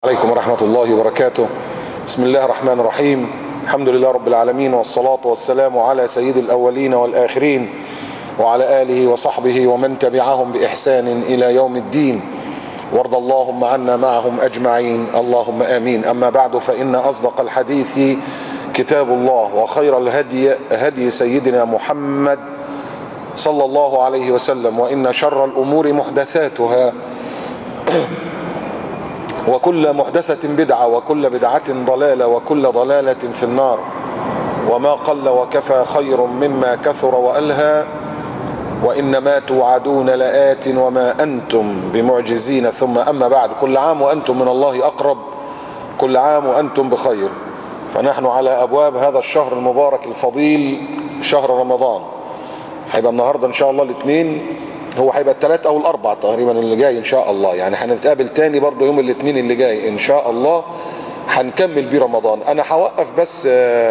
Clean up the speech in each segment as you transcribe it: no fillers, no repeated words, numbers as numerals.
عليكم ورحمة الله وبركاته. بسم الله الرحمن الرحيم. الحمد لله رب العالمين، والصلاة والسلام على سيد الأولين والآخرين وعلى آله وصحبه ومن تبعهم بإحسان إلى يوم الدين، وارض اللهم عنا معهم أجمعين، اللهم آمين. أما بعد، فإن أصدق الحديث كتاب الله، وخير الهدي هدي سيدنا محمد صلى الله عليه وسلم، وإن شر الأمور محدثاتها وكل محدثة بدعة وكل بدعة ضلالة وكل ضلالة في النار. وما قل وكفى خير مما كثر وألهى، وإنما توعدون لآت وما أنتم بمعجزين. ثم أما بعد، كل عام وأنتم من الله أقرب، كل عام وأنتم بخير. فنحن على أبواب هذا الشهر المبارك الفضيل، شهر رمضان. هيبقى النهاردة إن شاء الله الاثنين، هو هيبقى الثلاث او الاربع تقريبا اللي جاي ان شاء الله، يعني هنتقابل تاني برضو يوم الاثنين اللي جاي ان شاء الله، هنكمل بيه رمضان. انا هوقف بس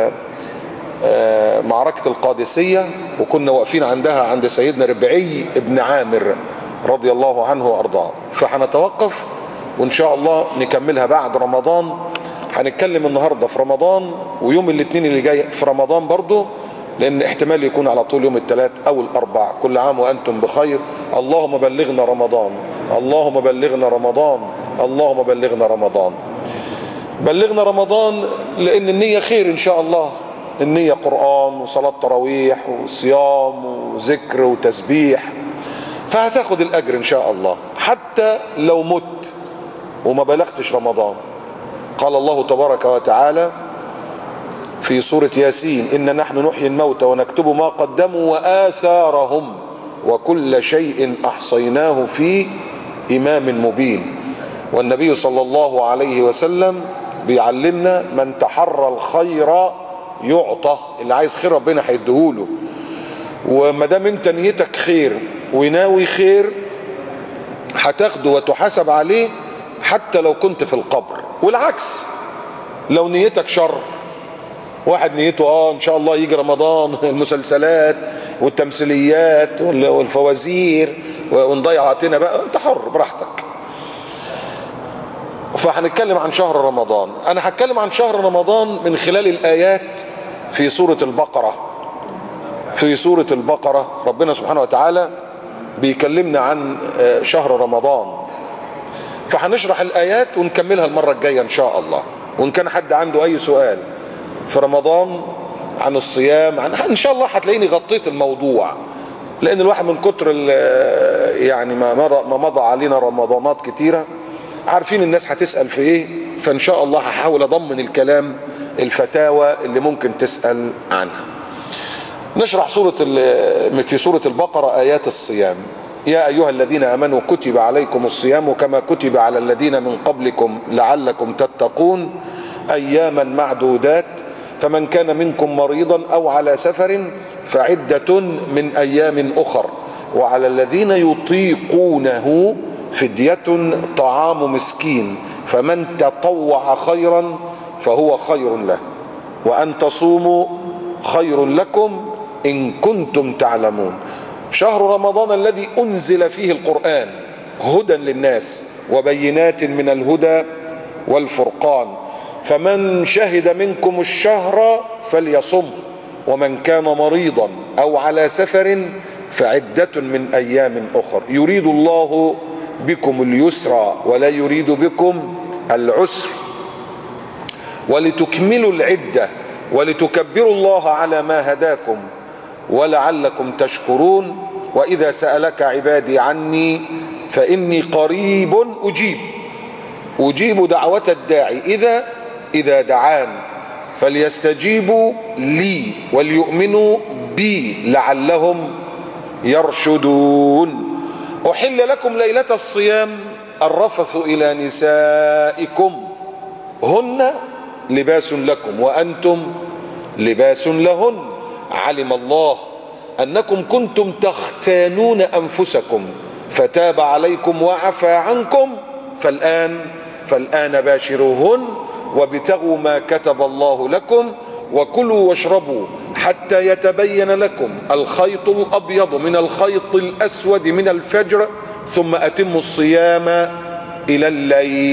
معركة القادسية، وكنا واقفين عندها عند سيدنا ربعي ابن عامر رضي الله عنه وارضاه، فهنتوقف وان شاء الله نكملها بعد رمضان. هنتكلم النهاردة في رمضان، ويوم الاثنين اللي جاي في رمضان برضو، لأن احتمال يكون على طول يوم الثلاث أو الأربع. كل عام وأنتم بخير. اللهم بلغنا رمضان، اللهم بلغنا رمضان، اللهم بلغنا رمضان. بلغنا رمضان لأن النية خير إن شاء الله. النية قرآن وصلاة تراويح وصيام وذكر وتسبيح، فهتاخد الأجر إن شاء الله حتى لو مت وما بلغتش رمضان. قال الله تبارك وتعالى في سورة ياسين: إن نحن نحيي الموتى ونكتب ما قدموا وآثارهم وكل شيء أحصيناه في إمام مبين. والنبي صلى الله عليه وسلم بيعلمنا: من تحرى الخير يعطى. اللي عايز خير ربنا هيديهوله، وما دام انت نيتك خير وناوي خير هتاخده وتحاسب عليه حتى لو كنت في القبر. والعكس، لو نيتك شر، واحد نيته ان شاء الله يجي رمضان، المسلسلات والتمثيليات والفوازير ونضيع وقتنا بقى، انت حر براحتك. فهنتكلم عن شهر رمضان. انا هتكلم عن شهر رمضان من خلال الايات في سورة البقرة. في سورة البقرة ربنا سبحانه وتعالى بيكلمنا عن شهر رمضان، فهنشرح الايات ونكملها المرة الجاية ان شاء الله. وان كان حد عنده اي سؤال في رمضان عن الصيام، ان شاء الله هتلاقيني غطيت الموضوع، لان الواحد من كتر يعني ما مضى علينا رمضانات كتيرة، عارفين الناس هتسأل في ايه، فان شاء الله هحاول اضمن الكلام، الفتاوى اللي ممكن تسأل عنها. نشرح في سورة البقرة آيات الصيام. يا أيها الذين آمنوا كتب عليكم الصيام كما كتب على الذين من قبلكم لعلكم تتقون أياما معدودات، فمن كان منكم مريضا أو على سفر فعدة من أيام أخر، وعلى الذين يطيقونه فدية طعام مسكين، فمن تطوع خيرا فهو خير له، وأن تصوموا خير لكم إن كنتم تعلمون. شهر رمضان الذي أنزل فيه القرآن هدى للناس وبينات من الهدى والفرقان، فمن شهد منكم الشهر فليصم، ومن كان مريضا أو على سفر فعدة من أيام أخر، يريد الله بكم اليسر ولا يريد بكم العسر، ولتكملوا العدة ولتكبروا الله على ما هداكم ولعلكم تشكرون. وإذا سألك عبادي عني فإني قريب أجيب دعوة الداعي إذا دعان، فليستجيبوا لي وليؤمنوا بي لعلهم يرشدون. أحل لكم ليلة الصيام الرفث إلى نسائكم هن لباس لكم وأنتم لباس لهن، علم الله أنكم كنتم تختانون أنفسكم فتاب عليكم وعفى عنكم، فالآن باشروهن وابتغوا ما كتب الله لكم وكلوا واشربوا حتى يتبين لكم الخيط الأبيض من الخيط الأسود من الفجر ثم أتموا الصيام إلى الليل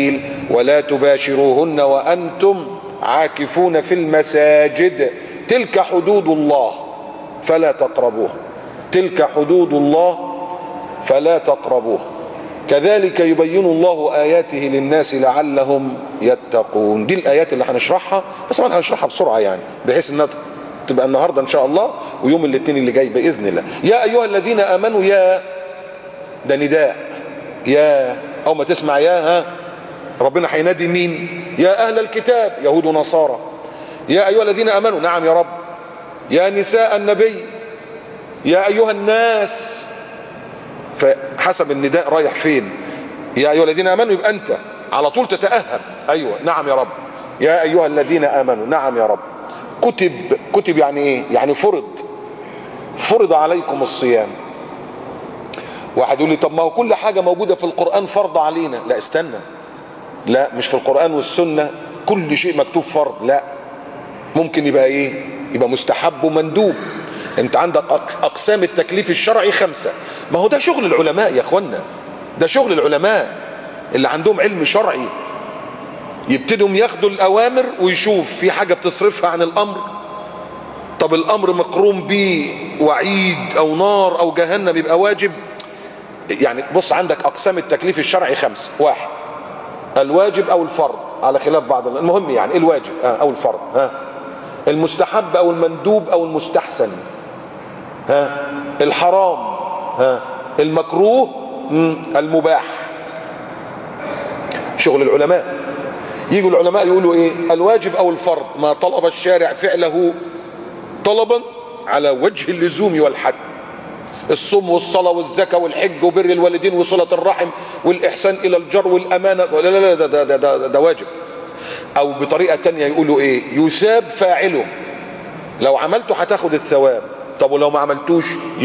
ولا تباشروهن وأنتم عاكفون في المساجد تلك حدود الله فلا تقربوها، تلك حدود الله فلا تقربوها، كذلك يبين الله آياته للناس لعلهم يتقون. دي الآيات اللي هنشرحها، بس طبعا هنشرحها بسرعة يعني بحيث انها تبقى النهاردة ان شاء الله ويوم الاثنين اللي جاي بإذن الله. يا أيها الذين آمنوا، يا ده نداء، يا أول ما تسمع يا ها ربنا هينادي مين؟ يا أهل الكتاب، يهود ونصارى. يا أيها الذين آمنوا، نعم يا رب. يا نساء النبي، يا أيها الناس، فحسب النداء رايح فين. يا أيها الذين آمنوا يبقى أنت على طول تتأهب، أيوة نعم يا رب. يا أيها الذين آمنوا، نعم يا رب. كتب يعني إيه؟ يعني فرض عليكم الصيام. واحد يقول لي طب ما هو كل حاجة موجودة في القرآن فرض علينا. لا استنى، لا مش في القرآن والسنة كل شيء مكتوب فرض، لا، ممكن يبقى ايه؟ يبقى مستحب ومندوب. انت عندك اقسام التكليف الشرعي 5. ما هو ده شغل العلماء يا اخوانا، ده شغل العلماء اللي عندهم علم شرعي، يبتدوا ياخدوا الاوامر ويشوف في حاجة بتصرفها عن الامر. طب الامر مقرون به وعيد او نار او جهنم يبقى واجب. يعني بص، عندك اقسام التكليف الشرعي 5. 1 الواجب او الفرض على خلاف بعض، المهم يعني الواجب او الفرض، المستحب او المندوب او المستحسن، الحرام، المكروه، المباح. شغل العلماء. يجوا العلماء يقولوا ايه؟ الواجب او الفرض ما طلب الشارع فعله طلبا على وجه اللزوم والحد. الصوم والصلاة والزكاة والحج وبر الوالدين وصلة الرحم والإحسان إلى الجار والأمانة، لا لا لا، ده واجب. أو بطريقة تانية يقولوا إيه؟ يثاب فاعله، لو عملته هتاخد الثواب. طب ولو ما عملتوش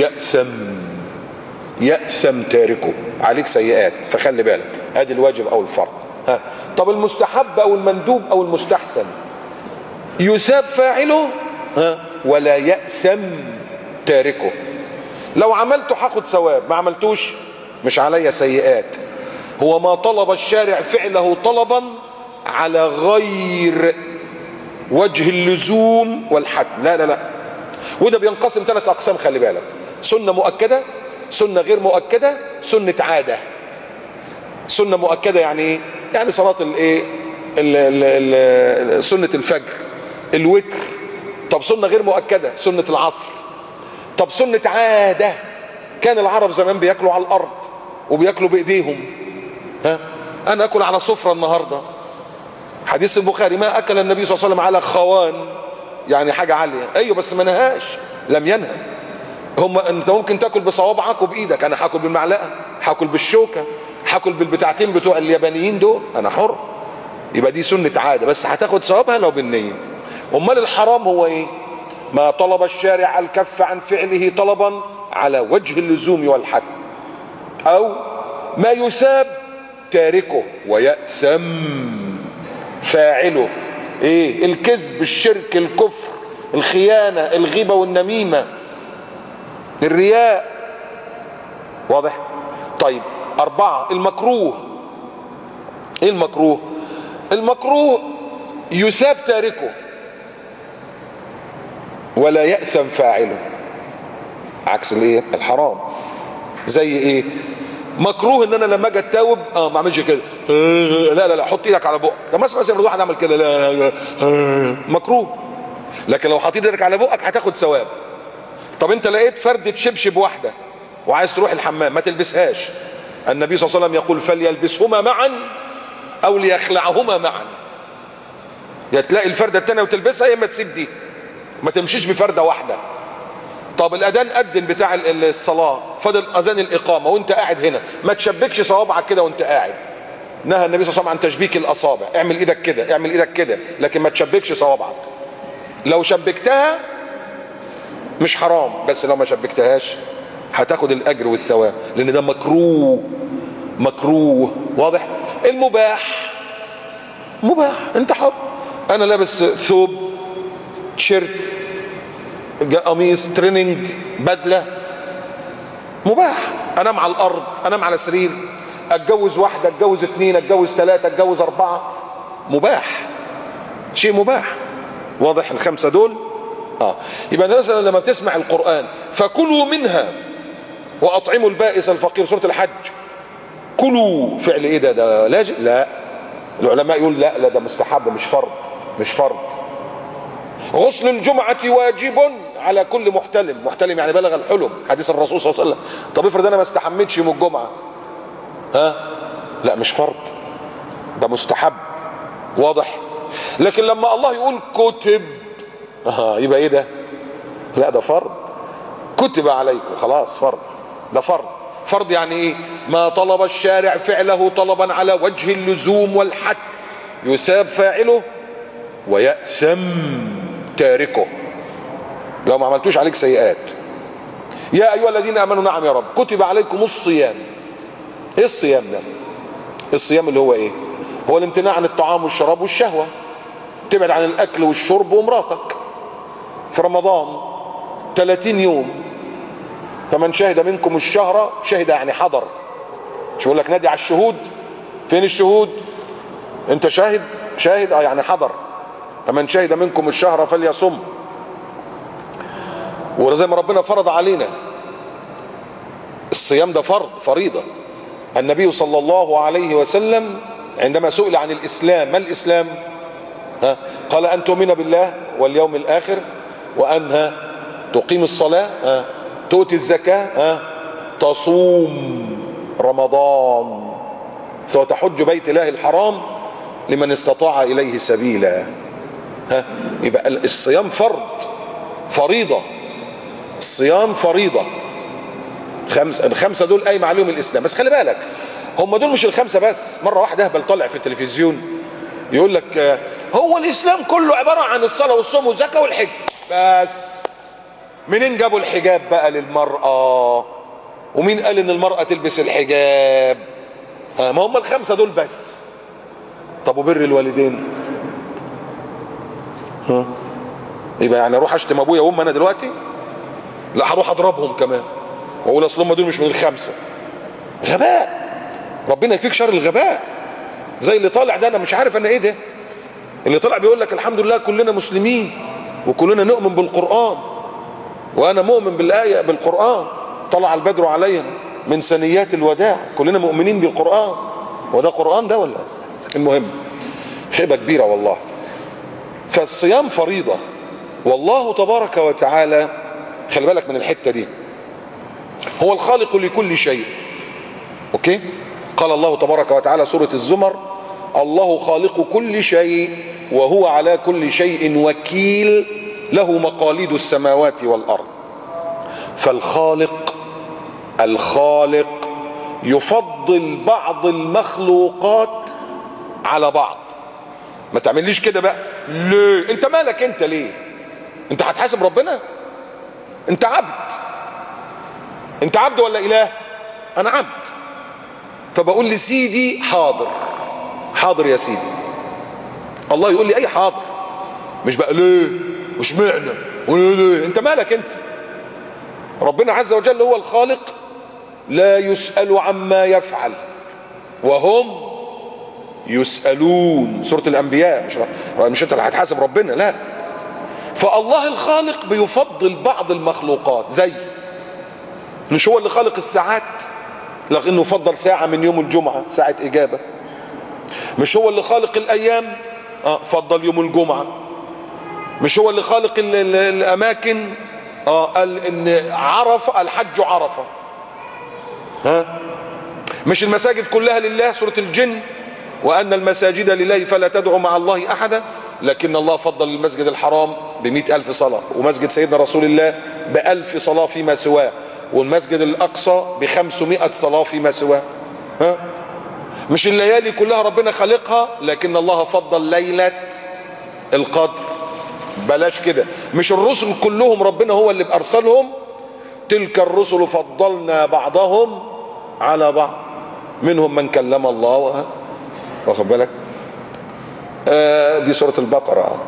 يأثم تاركه، عليك سيئات. فخلي بالك، ادي الواجب او الفرض. طب المستحب او المندوب او المستحسن يثاب فاعله ولا يأثم تاركه. لو عملته هاخد ثواب، ما عملتوش مش عليا سيئات. هو ما طلب الشارع فعله طلبا على غير وجه اللزوم والحد، لا لا لا. وده بينقسم 3 اقسام، خلي بالك: سنة مؤكدة، سنة غير مؤكدة، سنة عادة. سنة مؤكدة يعني ايه؟ يعني صلاة الايه، سنة الفجر، الوتر. طب سنة غير مؤكدة، سنة العصر. طب سنة عادة، كان العرب زمان بياكلوا على الارض وبياكلوا بايديهم. انا اكل على سفرة النهاردة. حديث البخاري: ما اكل النبي صلى الله عليه وسلم على خوان، يعني حاجة عالية. ايوه بس ما نهاش، لم ينهى. انت ممكن تاكل بصوابعك وبايدك، انا هاكل بالمعلقة، هاكل بالشوكة، هاكل بالبتاعتين بتوع اليابانيين دول، انا حر. يبقى دي سنة عادة، بس هتاخد ثوابها لو بالنية. امال الحرام هو ايه؟ ما طلب الشارع الكف عن فعله طلبا على وجه اللزوم والحد، او ما يثاب تاركه ويأثم فاعله. ايه؟ الكذب، الشرك، الكفر، الخيانة، الغيبة والنميمة، الرياء. واضح؟ طيب 4 المكروه. ايه المكروه؟ المكروه يثاب تاركه ولا يأثم فاعله، عكس الايه؟ الحرام. زي ايه؟ مكروه ان انا لما اجي اتاوب ما اعملش كده، لا لا لا، حط ايدك على بقك. طب مثلا واحد عمل كده، لا مكروه. لكن لو حطيت ايدك على بقك هتاخد ثواب. طب انت لقيت فردة شبشب واحدة وعايز تروح الحمام، ما تلبسهاش. النبي صلى الله عليه وسلم يقول: فليلبسهما معا او ليخلعهما معا. يا تلاقي الفردة التانية وتلبسها، يا اما تسيب دي، ما تمشيش بفردة واحدة. طب الاذان أذن بتاع الصلاة، فضل اذان الاقامة وانت قاعد هنا، ما تشبكش صوابعك كده وانت قاعد. نهى النبي صلى الله عليه وسلم عن تشبيك الاصابع. اعمل ايدك كده، اعمل ايدك كده، لكن ما تشبكش صوابعك. لو شبكتها مش حرام، بس لو ما شبكتهاش هتاخد الاجر والثواب، لان ده مكروه. مكروه. واضح؟ المباح مباح، انت حر. انا لابس ثوب، تيشيرت، قميص، تريننج، بدله، مباح. انام على الارض، انام على سرير، اتجوز واحدة، اتجوز اثنين، اتجوز ثلاثة، اتجوز اربعة، مباح، شيء مباح. واضح الخمسة دول؟ يبقى مثلا لما بتسمع القرآن فكلوا منها واطعموا البائس الفقير، سورة الحج، كلوا فعل ايه ده لاجئ؟ لا، العلماء يقول لا ده مستحب مش فرض، مش فرض. غسل الجمعة واجب على كل محتلم، محتلم يعني بلغ الحلم، حديث الرسول صلى الله عليه وسلم. طب افرض انا ما استحمتش يوم الجمعة، لا مش فرض، ده مستحب. واضح؟ لكن لما الله يقول كتب، يبقى ايه ده؟ لا ده فرض، كتب عليكم، خلاص فرض، ده فرض. فرض يعني ايه؟ ما طلب الشارع فعله طلبا على وجه اللزوم والحد يثاب فاعله ويأثم تاركه، لو ما عملتوش عليك سيئات. يا ايها الذين امنوا، نعم يا رب، كتب عليكم الصيام. ايه الصيام ده؟ الصيام اللي هو ايه؟ هو الامتناع عن الطعام والشراب والشهوة، تبعد عن الاكل والشرب ومراتك في رمضان 30 يوم. فمن شهد منكم الشهر، شهد يعني حضر، مش بقول لك نادي على الشهود؟ فين الشهود؟ انت شاهد؟ شاهد يعني حضر. فمن شهد منكم الشهر فليصم. وزي ما ربنا فرض علينا الصيام ده فرض، فريضة. النبي صلى الله عليه وسلم عندما سئل عن الإسلام، ما الإسلام؟ قال أن تؤمن بالله واليوم الآخر، وأن تقيم الصلاة، تؤتي الزكاة، تصوم رمضان، وتحج بيت الله الحرام لمن استطاع إليه سبيلا. يبقى الصيام فرض، فريضة، الصيام فريضة. الخمسة دول قايم عليهم الإسلام. بس خلي بالك، هم دول مش الخمسة بس. مرة واحد اهبل طلع في التلفزيون يقول لك هو الإسلام كله عبارة عن الصلاة والصوم والزكاة والحج بس. منين جابوا الحجاب بقى للمرأة؟ ومين قال ان المرأة تلبس الحجاب؟ ما هم الخمسة دول بس. طب وبر الوالدين؟ يبقى يعني اروح اشتم ابويا وامي انا دلوقتي؟ لا، هروح اضربهم كمان واقول اصل هم دول مش من الخمسة. غباء، ربنا يكفيك شر الغباء. زي اللي طالع ده، انا مش عارف انا ايه ده اللي طلع بيقول لك الحمد لله كلنا مسلمين وكلنا نؤمن بالقرآن، وانا مؤمن بالآية بالقرآن، طلع البدر عليهم من ثنيات الوداع، كلنا مؤمنين بالقرآن. وده قرآن ده ولا؟ المهم خيبة كبيرة والله. فالصيام فريضة، والله تبارك وتعالى خلي بالك من الحتة دي، هو الخالق لكل شيء. اوكي؟ قال الله تبارك وتعالى سورة الزمر: الله خالق كل شيء وهو على كل شيء وكيل، له مقاليد السماوات والأرض. فالخالق يفضل بعض المخلوقات على بعض. ما تعمليش كده بقى. ليه؟ انت مالك انت ليه؟ انت هتحاسب ربنا؟ انت عبد. انت عبد ولا اله؟ انا عبد. فبقول لسيدي حاضر، حاضر يا سيدي. الله يقول لي اي حاضر، مش بقى ليه مش معنى ليه. انت مالك انت؟ ربنا عز وجل هو الخالق، لا يسأل عما يفعل وهم يسألون، سورة الأنبياء. مش انت اللي هتحاسب ربنا، لا. فالله الخالق بيفضل بعض المخلوقات، زي مش هو اللي خالق الساعات لكنه فضل ساعة من يوم الجمعة ساعة إجابة. مش هو اللي خالق الأيام، فضل يوم الجمعة. مش هو اللي خالق الأماكن، قال إن عرفة الحج عرفة. مش المساجد كلها لله، سورة الجن: وأن المساجد لله فلا تدعوا مع الله أحدا. لكن الله فضل المسجد الحرام ب100,000 صلاة، ومسجد سيدنا رسول الله ب1000 صلاة فيما سواه، والمسجد الأقصى ب500 صلاة فيما سواه. مش الليالي كلها ربنا خالقها، لكن الله فضل ليلة القدر. بلاش كده. مش الرسل كلهم ربنا هو اللي بأرسلهم، تلك الرسل فضلنا بعضهم على بعض، منهم من كلم الله. واخد بالك؟ دي سورة البقرة.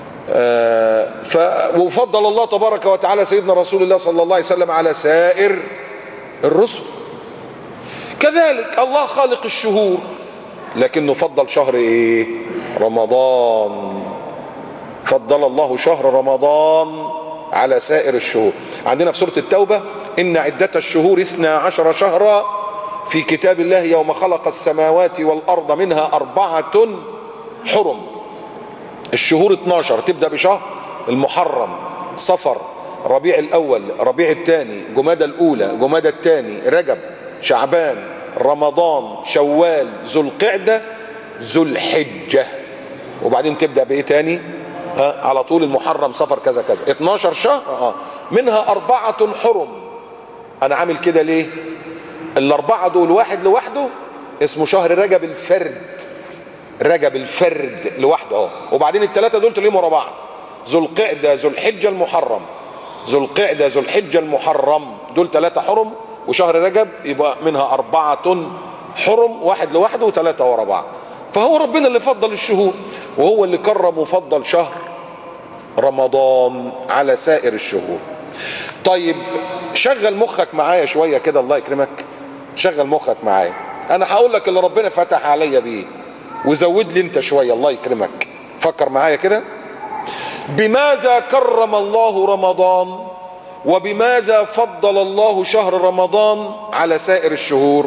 وفضل الله تبارك وتعالى سيدنا رسول الله صلى الله عليه وسلم على سائر الرسل. كذلك الله خالق الشهور، لكنه فضل شهر ايه؟ رمضان. فضل الله شهر رمضان على سائر الشهور. عندنا في سورة التوبة: إن عدة الشهور 12 شهرا في كتاب الله يوم خلق السماوات والأرض منها 4 حرم. الشهور 12، تبدأ بشهر المحرم، صفر، ربيع الأول، ربيع الثاني، جمادى الأولى، جمادى الثاني، رجب، شعبان، رمضان، شوال، ذو القعدة، ذو الحجة. وبعدين تبدأ بإيه تاني؟ على طول المحرم، صفر، كذا كذا. 12 شهر منها 4 حرم. أنا عامل كده ليه؟ الأربعة دول واحد لوحده اسمه شهر رجب الفرد، رجب الفرد لوحده اهو. وبعدين الثلاثة دول تلاقيهم ورا بعض: ذو القعدة، ذو الحجة، المحرم. ذو القعدة، ذو الحجة، المحرم، دول 3 حرم. وشهر رجب يبقى منها 4 حرم، واحد لوحده و3 ورا بعض. فهو ربنا اللي فضل الشهور، وهو اللي كرم وفضل شهر رمضان على سائر الشهور. طيب شغل مخك معايا شوية كده، الله يكرمك، شغل مخك معايا. انا هقول لك اللي ربنا فتح عليا بيه، وزود لي انت شوية، الله يكرمك. فكر معايا كده: بماذا كرم الله رمضان؟ وبماذا فضل الله شهر رمضان على سائر الشهور؟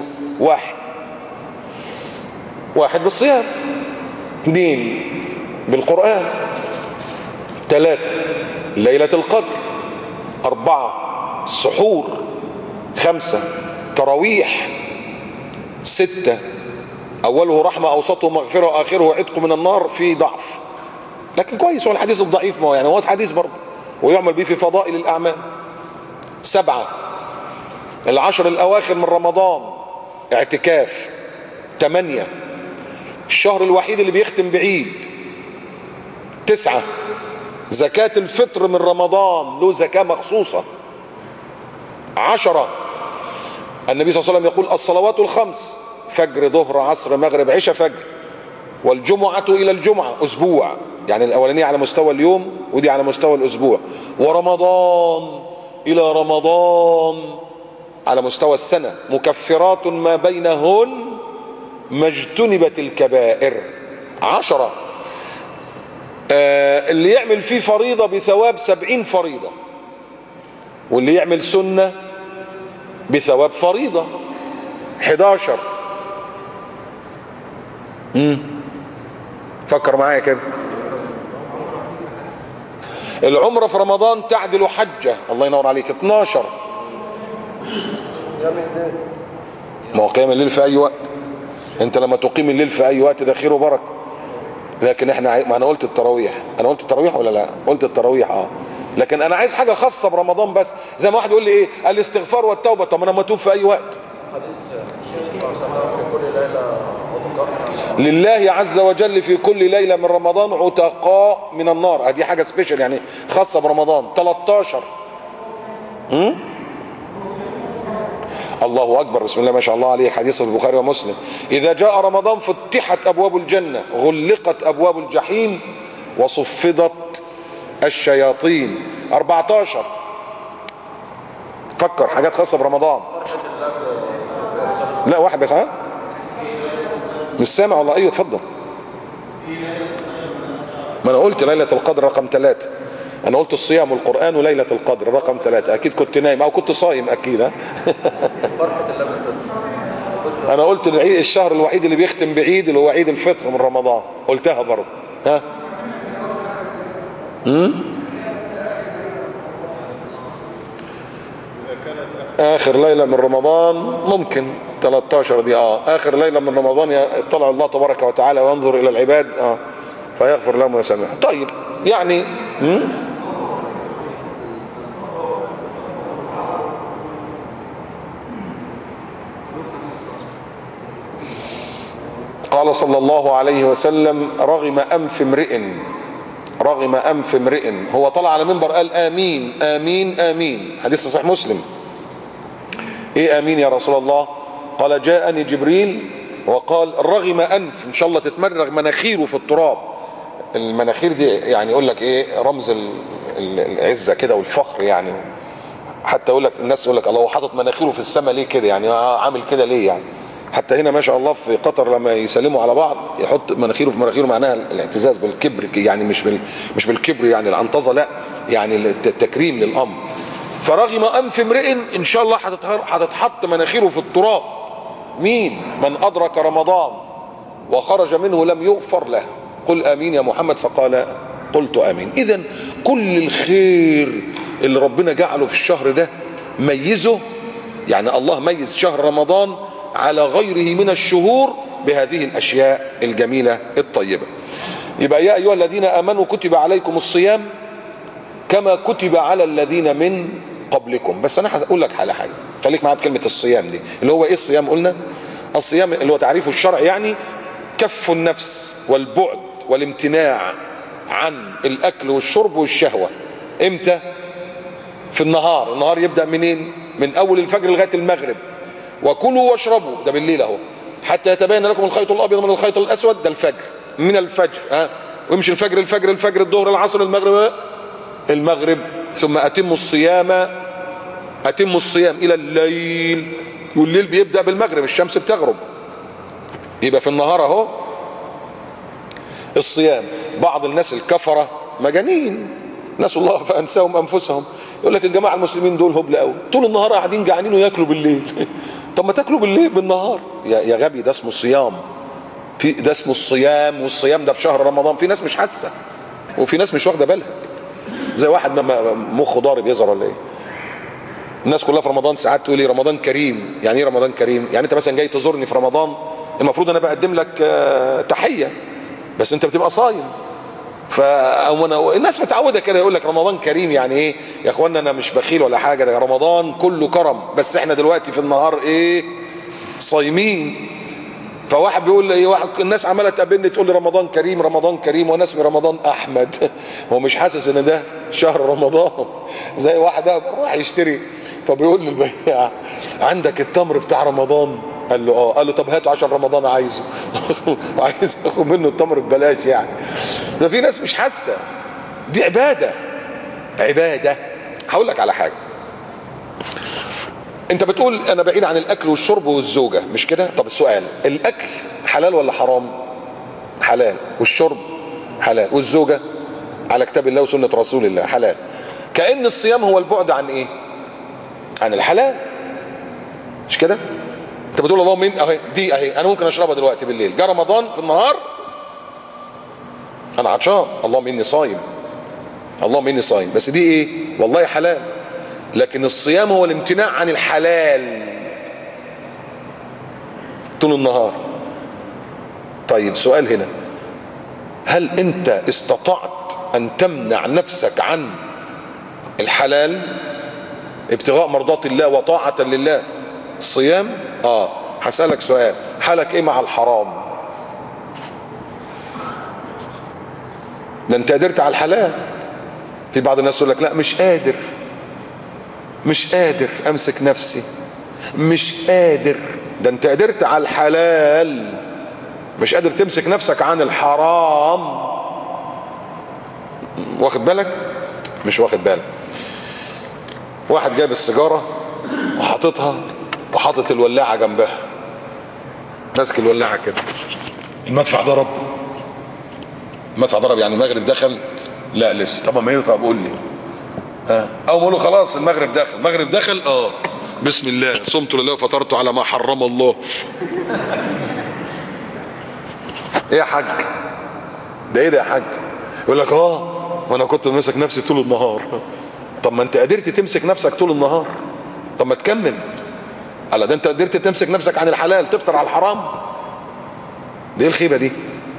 واحد بالصيام، 2 بالقرآن، 3 ليلة القدر، 4 السحور، 5 تراويح، 6 أوله رحمة أوسطه مغفرة وآخره عتق من النار. في ضعف لكن كويس، هو الحديث الضعيف، ما هو يعني هو حديث برضه ويعمل به في فضائل الأعمال. 7 العشر الأواخر من رمضان، اعتكاف. 8 الشهر الوحيد اللي بيختم بعيد. 9 زكاة الفطر من رمضان، له زكاة مخصوصة. 10 النبي صلى الله عليه وسلم يقول: الصلوات الخمس، فجر، ظهر، عصر، مغرب، عشاء، فجر، والجمعة إلى الجمعة، أسبوع، يعني الأولانية على مستوى اليوم ودي على مستوى الأسبوع، ورمضان إلى رمضان على مستوى السنة، مكفرات ما بينهن ما اجتنبت الكبائر. 10 اللي يعمل فيه فريضة بثواب 70 فريضة، واللي يعمل سنة بثواب فريضة. 11 فكر معايا كده: العمرة في رمضان تعدل حجة، الله ينور عليك. 12 ما هو قيام الليل في أي وقت، انت لما تقيم الليل في أي وقت ده خير وبركة. لكن احنا، ما انا قلت التراويح، انا قلت التراويح ولا لا؟ قلت التراويح لكن انا عايز حاجة خاصة برمضان بس. زي ما واحد يقول لي ايه الاستغفار والتوبة، طب انا متوب في اي وقت. لله عز وجل في كل ليلة من رمضان عتقاء من النار، دي حاجة سبيشال يعني خاصة برمضان. 13 الله أكبر، بسم الله ما شاء الله عليه، حديث في البخاري ومسلم: إذا جاء رمضان فتحت أبواب الجنة، غلقت أبواب الجحيم، وصفدت الشياطين. 14 فكر حاجات خاصة برمضان. لا واحد بس، مش سامع والله. ايوه اتفضل. ما انا قلت ليلة القدر رقم 3، انا قلت الصيام والقرآن وليلة القدر رقم 3. اكيد كنت نايم او كنت صايم اكيد. انا قلت الشهر الوحيد اللي بيختم بعيد اللي هو عيد الفطر من رمضان، قلتها برضه. اخر ليلة من رمضان ممكن 13 دي اخر ليلة من رمضان يطلع الله تبارك وتعالى وينظر الى العباد فيغفر لهم ويسامحهم. طيب يعني قال صلى الله عليه وسلم: رغم أنف امرئ هو طلع على منبر قال آمين آمين آمين، حديث صحيح مسلم. ايه آمين يا رسول الله؟ قال: جاءني جبريل وقال: رغم أنف، ان شاء الله تتمرغ مناخيره في التراب. المناخير دي يعني يقول لك ايه، رمز العزة كده والفخر يعني. حتى يقول لك الناس يقول لك الله هو حاطط مناخيره في السماء ليه كده، يعني عامل كده ليه يعني. حتى هنا ما شاء الله في قطر لما يسلموا على بعض يحط مناخيره في مناخيره، معناها الاعتزاز بالكبر، يعني مش بالكبر يعني العنطزه، لا يعني التكريم للامر. فرغم انف امرئ ان شاء الله هتتحط مناخيره في التراب. مين؟ من ادرك رمضان وخرج منه لم يغفر له. قل امين يا محمد، فقال قلت امين. اذا كل الخير اللي ربنا جعله في الشهر ده ميزه، يعني الله ميز شهر رمضان على غيره من الشهور بهذه الاشياء الجميله الطيبه. يبقى يا ايها الذين امنوا كتب عليكم الصيام كما كتب على الذين من قبلكم. بس انا هقول لك على حاجه، خليك معايا بكلمه الصيام دي، اللي هو ايه الصيام؟ قلنا الصيام اللي هو تعريفه الشرعي يعني كف النفس والبعد والامتناع عن الاكل والشرب والشهوه. امتى؟ في النهار. النهار يبدا منين؟ من اول الفجر لغايه المغرب. وكلوا واشربوا، ده بالليل اهو، حتى يتبين لكم الخيط الابيض من الخيط الاسود، ده الفجر، من الفجر ويمشي الفجر الظهر العصر المغرب ثم اتموا الصيام الى الليل. والليل بيبدا بالمغرب، الشمس بتغرب. يبقى في النهار اهو الصيام. بعض الناس الكفره مجانين، نسوا الله فانساهم انفسهم، يقول لك الجماعه المسلمين دول هبل قوي، طول النهار قاعدين جعانين وياكلوا بالليل. طب ما تاكلوا بالنهار يا غبي، ده اسمه صيام. ده اسمه الصيام، والصيام ده في شهر رمضان. في ناس مش حاسه وفي ناس مش واخده بالها، زي واحد مخه ضارب يظهر ولا ايه. الناس كلها في رمضان ساعات تقول لي رمضان كريم. يعني ايه رمضان كريم؟ يعني انت مثلا جاي تزورني في رمضان، المفروض انا بقدم لك تحيه، بس انت بتبقى صايم. الناس متعوده كده يقول لك رمضان كريم. يعني ايه يا اخوانا؟ انا مش بخيل ولا حاجه، ده رمضان كله كرم، بس احنا دلوقتي في النهار ايه؟ صايمين. فواحد بيقول لي الناس عماله تقابلني تقول لي رمضان كريم رمضان كريم، وانا اسمي رمضان احمد. هو مش حاسس ان ده شهر رمضان. زي واحد راح يشتري فبيقول للبياع عندك التمر بتاع رمضان؟ قال له اه. قال له طب هاته عشان رمضان عايزه. وعايز ياخد منه التمر ببلاش يعني. ده في ناس مش حاسه، دي عباده. هقول لك على حاجه، انت بتقول انا بعيد عن الاكل والشرب والزوجه، مش كده؟ طب السؤال، الاكل حلال ولا حرام؟ حلال. والشرب حلال. والزوجه على كتاب الله وسنه رسول الله حلال. كأن الصيام هو البعد عن ايه؟ عن الحلال، مش كده؟ انت بتقول اللهم اهي دي اهي انا ممكن اشربها دلوقتي بالليل، جه رمضان في النهار انا عطشان، اللهم اني صايم، اللهم اني صايم، بس دي ايه؟ والله حلال. لكن الصيام هو الامتناع عن الحلال طول النهار. طيب سؤال هنا، هل انت استطعت ان تمنع نفسك عن الحلال ابتغاء مرضات الله وطاعة لله؟ الصيام هسألك سؤال، حالك ايه مع الحرام؟ ده انت قدرت على الحلال. في بعض الناس يقول لك لا مش قادر امسك نفسي، مش قادر. ده انت قدرت على الحلال، مش قادر تمسك نفسك عن الحرام. واخد بالك؟ مش واخد بالك. واحد جايب السيجاره وحاططها وحاطط الولاعه جنبها، ماسك الولاعه كده، المدفع ضرب. المدفع ضرب يعني المغرب دخل؟ لا لسه. طب ما يدفع بقول لي او بقول له خلاص المغرب دخل بسم الله صمت لله وفطرت على ما حرم الله. ايه يا حاج؟ ده ايه ده يا حاج؟ يقول لك وانا كنت ماسك نفسي طول النهار. طب ما انت قدرت تمسك نفسك طول النهار، طب ما تكمل. على ده انت قدرت تمسك نفسك عن الحلال، تفطر على الحرام. دي الخيبه دي.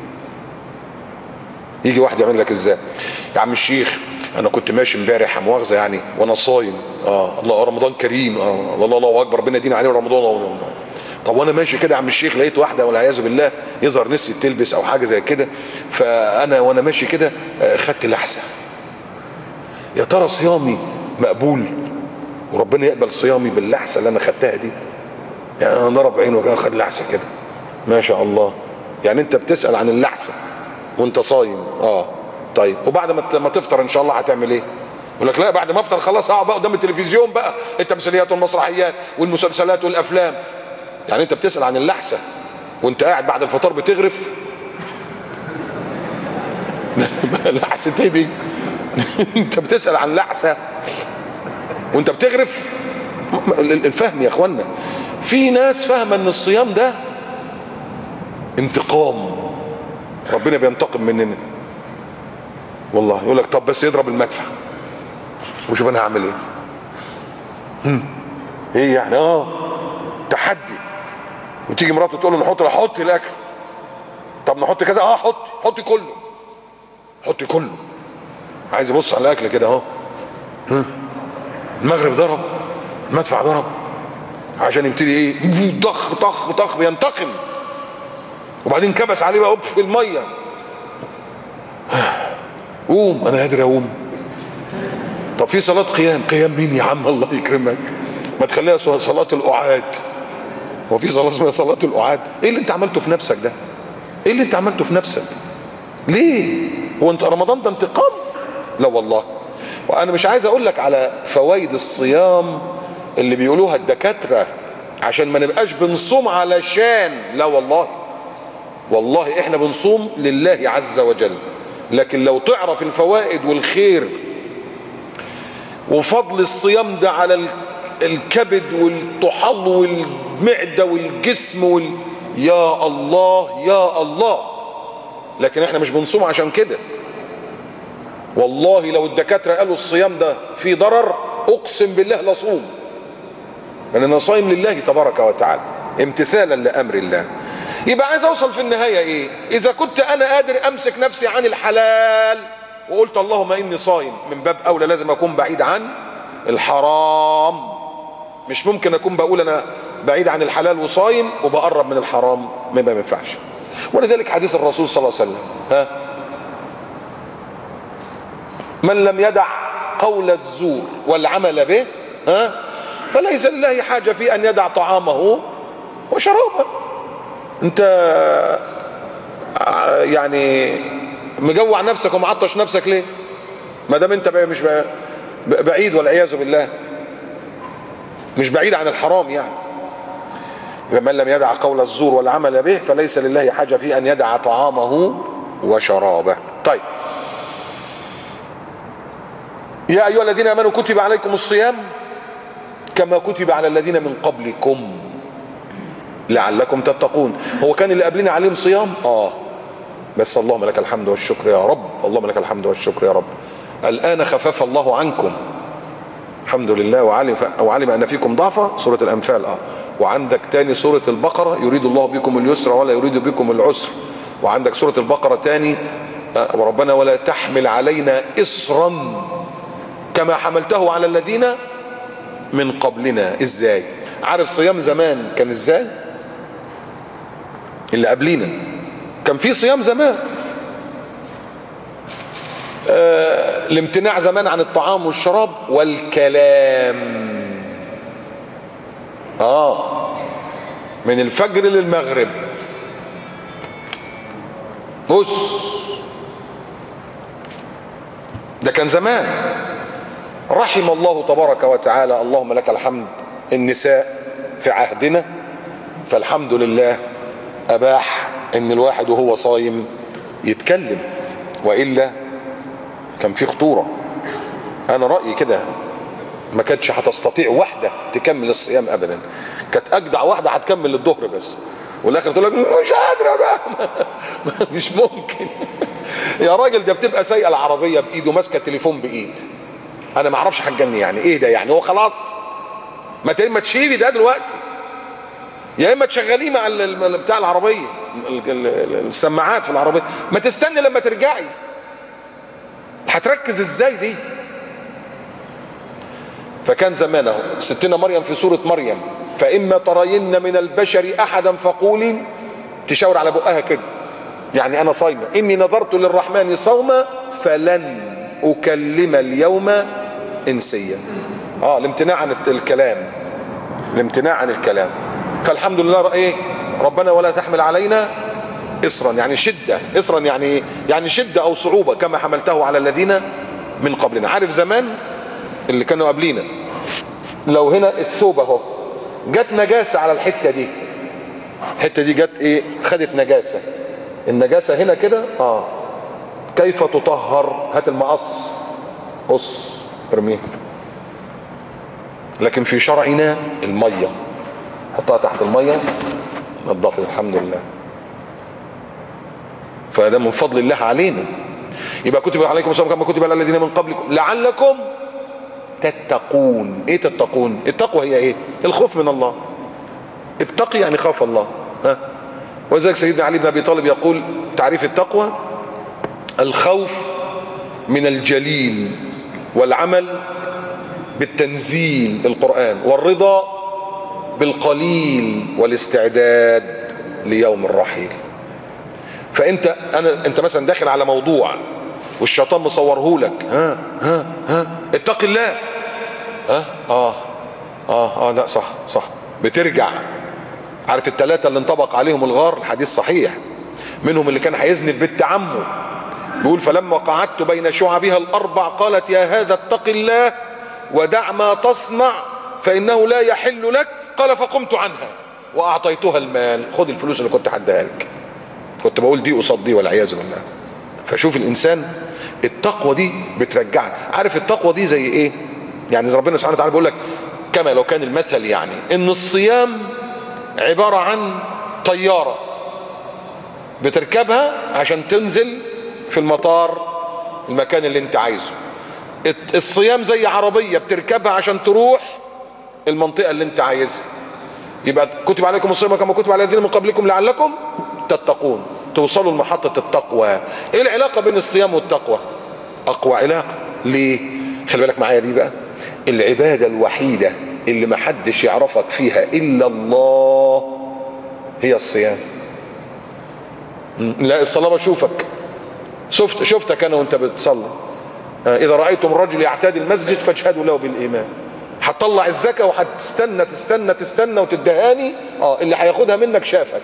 يجي واحد يعمل لك ازاي؟ يا عم الشيخ انا كنت ماشي امبارح مؤاخذه يعني وانا صايم، الله رمضان كريم، الله اكبر، ربنا يدينا عليه رمضان. طب وانا ماشي كده يا عم الشيخ لقيت واحده والعياذ بالله يظهر نسيت تلبس او حاجه زي كده، فانا وانا ماشي كده خدت لحسه. يا ترى صيامي مقبول وربنا يقبل صيامي باللحسه اللي انا خدتها دي؟ يعني انا ضرب عينه وكان خد لحسه كده ما شاء الله. يعني انت بتسال عن اللحسه وانت صايم؟ طيب وبعد ما تفطر ان شاء الله هتعمل ايه؟ يقول لك لا بعد ما افطر خلاص هقعد بقى قدام التلفزيون بقى، التمثيليات والمسرحيات والمسلسلات والافلام. يعني انت بتسأل عن اللحسة وانت قاعد بعد الفطار بتغرف؟ لحسة ايه دي؟ انت بتسأل عن لحسة وانت بتغرف؟ الفهم يا اخوانا، في ناس فاهمة ان الصيام ده انتقام، ربنا بينتقم مننا والله. يقول لك طب بس يضرب المدفع وشوف انا هعمل ايه. ايه يعني؟ تحدي. وتيجي مراته تقول له حط الاكل. طب نحط كذا، حطي كله، حطي كله. عايز يبص على الاكل كده اهو. المغرب ضرب، المدفع ضرب، عشان يبتدي ايه؟ طخ طخ طخ، بينتقم. وبعدين كبس عليه بقى في الميه. قوم، انا قادر اقوم. طب في صلاة قيام مين يا عم؟ الله يكرمك، ما تخليها صلاة القعاد. هو في صلاة اسمها صلاة القعاد؟ ايه اللي انت عملته في نفسك ده؟ ايه اللي انت عملته في نفسك؟ ليه؟ هو انت رمضان ده انتقام؟ لا والله. وانا مش عايز اقول لك على فوائد الصيام اللي بيقولوها الدكاترة عشان ما نبقاش بنصوم علشان، لا والله، والله احنا بنصوم لله عز وجل. لكن لو تعرف الفوائد والخير وفضل الصيام ده على الكبد والطحال والمعدة والجسم يا الله يا الله. لكن احنا مش بنصوم عشان كده. والله لو الدكاترة قالوا الصيام ده فيه ضرر، اقسم بالله لصوم، لان انا صايم لله تبارك وتعالى امتثالا لامر الله. يبقى عايز اوصل في النهاية ايه؟ اذا كنت انا قادر امسك نفسي عن الحلال وقلت اللهم اني صايم، من باب اولى لازم اكون بعيد عن الحرام. مش ممكن اكون بقول انا بعيد عن الحلال وصايم وبقرب من الحرام، ما ينفعش. ولذلك حديث الرسول صلى الله عليه وسلم، من لم يدع قول الزور والعمل به فليس لله حاجة في ان يدع طعامه وشرابه. انت يعني مجوع نفسك ومعطش نفسك ليه؟ ما دام انت مش بعيد والعياذ بالله، مش بعيد عن الحرام يعني. من لم يدع قول الزور والعمل به فليس لله حاجة في ان يدع طعامه وشرابه. طيب، يا ايها الذين امنوا كتب عليكم الصيام كما كتب على الذين من قبلكم لعلكم تتقون. هو كان اللي قبلنا عليهم صيام؟ بس اللهم لك الحمد والشكر يا رب، اللهم لك الحمد والشكر يا رب. الآن خفف الله عنكم الحمد لله، وعلم أن فيكم ضعفا، سورة الأنفال. وعندك تاني سورة البقرة، يريد الله بكم اليسر ولا يريد بكم العسر. وعندك سورة البقرة تاني، وربنا ولا تحمل علينا إصرا كما حملته على الذين من قبلنا. ازاي؟ عارف صيام زمان كان ازاي؟ اللي قبلينا كان في صيام زمان، الامتناع زمان عن الطعام والشراب والكلام، من الفجر للمغرب. بص، ده كان زمان. رحم الله تبارك وتعالى، اللهم لك الحمد، النساء في عهدنا، فالحمد لله أباح ان الواحد وهو صايم يتكلم، وإلا كان في خطورة. انا رأيي كده ما كانتش هتستطيع واحدة تكمل الصيام ابدا. كانت اجدع واحدة هتكمل للظهر بس، والاخر تقول لك مش قادرة بقى. مش ممكن. يا راجل ده بتبقى سايقة العربية بايده، ماسكة التليفون بايد. انا ما اعرفش هتجني يعني ايه ده، يعني هو خلاص ما تشيلي ده دلوقتي، يا اما تشغليه مع بتاع العربيه، السماعات في العربيه، ما تستني لما ترجعي. هتركز ازاي دي؟ فكان زمانه ستنا مريم في سوره مريم، فاما ترين من البشر احدا فقولي، تشاور على بقها كده، يعني انا صايمه، اني نذرت للرحمن صوما فلن اكلم اليوم انسيا. الامتناع عن الكلام، الامتناع عن الكلام. فالحمد لله ايه؟ ربنا ولا تحمل علينا إصرا، يعني شدة. إصرا يعني ايه؟ يعني شدة او صعوبة كما حملته على الذين من قبلنا. عارف زمان اللي كانوا قبلينا، لو هنا الثوب اهو جت نجاسة على الحتة دي، الحته دي جت ايه؟ خدت نجاسه. النجاسه هنا كده كيف تطهر؟ هات المقص، قص ارميه. لكن في شرعنا الميه، حطها تحت الميه نضفت الحمد لله. فده من فضل الله علينا. يبقى كتب عليكم الصيام كما كتب على الذين من قبلكم لعلكم تتقون. ايه تتقون؟ التقوى هي ايه؟ الخوف من الله. اتقي يعني خاف الله. ولذلك سيدنا علي بن ابي طالب يقول تعريف التقوى: الخوف من الجليل، والعمل بالتنزيل القرآن، والرضا بالقليل، والاستعداد ليوم الرحيل. فانت انت مثلا داخل على موضوع والشيطان مصورهولك، اتق الله. لا صح بترجع. عارف الثلاثه اللي انطبق عليهم الغار؟ الحديث صحيح. منهم اللي كان هيذنب بالتعمد، بيقول: فلما قعدت بين شعبها الاربع قالت يا هذا اتق الله ودع ما تصنع فانه لا يحل لك. قال: فقمت عنها واعطيتها المال. خد الفلوس اللي كنت هديها لك. كنت بقول دي قصاد دي والعياذ بالله. فشوف الانسان التقوى دي بترجعك. عارف التقوى دي زي ايه؟ يعني ربنا سبحانه وتعالى بيقول لك كما لو كان المثل يعني ان الصيام عبارة عن طيارة بتركبها عشان تنزل في المطار المكان اللي انت عايزه. الصيام زي عربية بتركبها عشان تروح المنطقة اللي انت عايزها. يبقى كتب عليكم الصيام كما كتب على الذين من قبلكم لعلكم تتقون، توصلوا لمحطة التقوى. ايه العلاقة بين الصيام والتقوى؟ اقوى علاقة. ليه؟ خلي بالك معايا دي بقى. العبادة الوحيدة اللي محدش يعرفك فيها الا الله هي الصيام. لا الصلاة بشوفك، شفتك انا وانت بتصلي. اذا رأيتم الرجل يعتادي المسجد فاشهدوا له بالايمان. هتطلع الزكاة وهتستنى تستنى تستنى وتدهاني، اللي هياخدها منك شافك.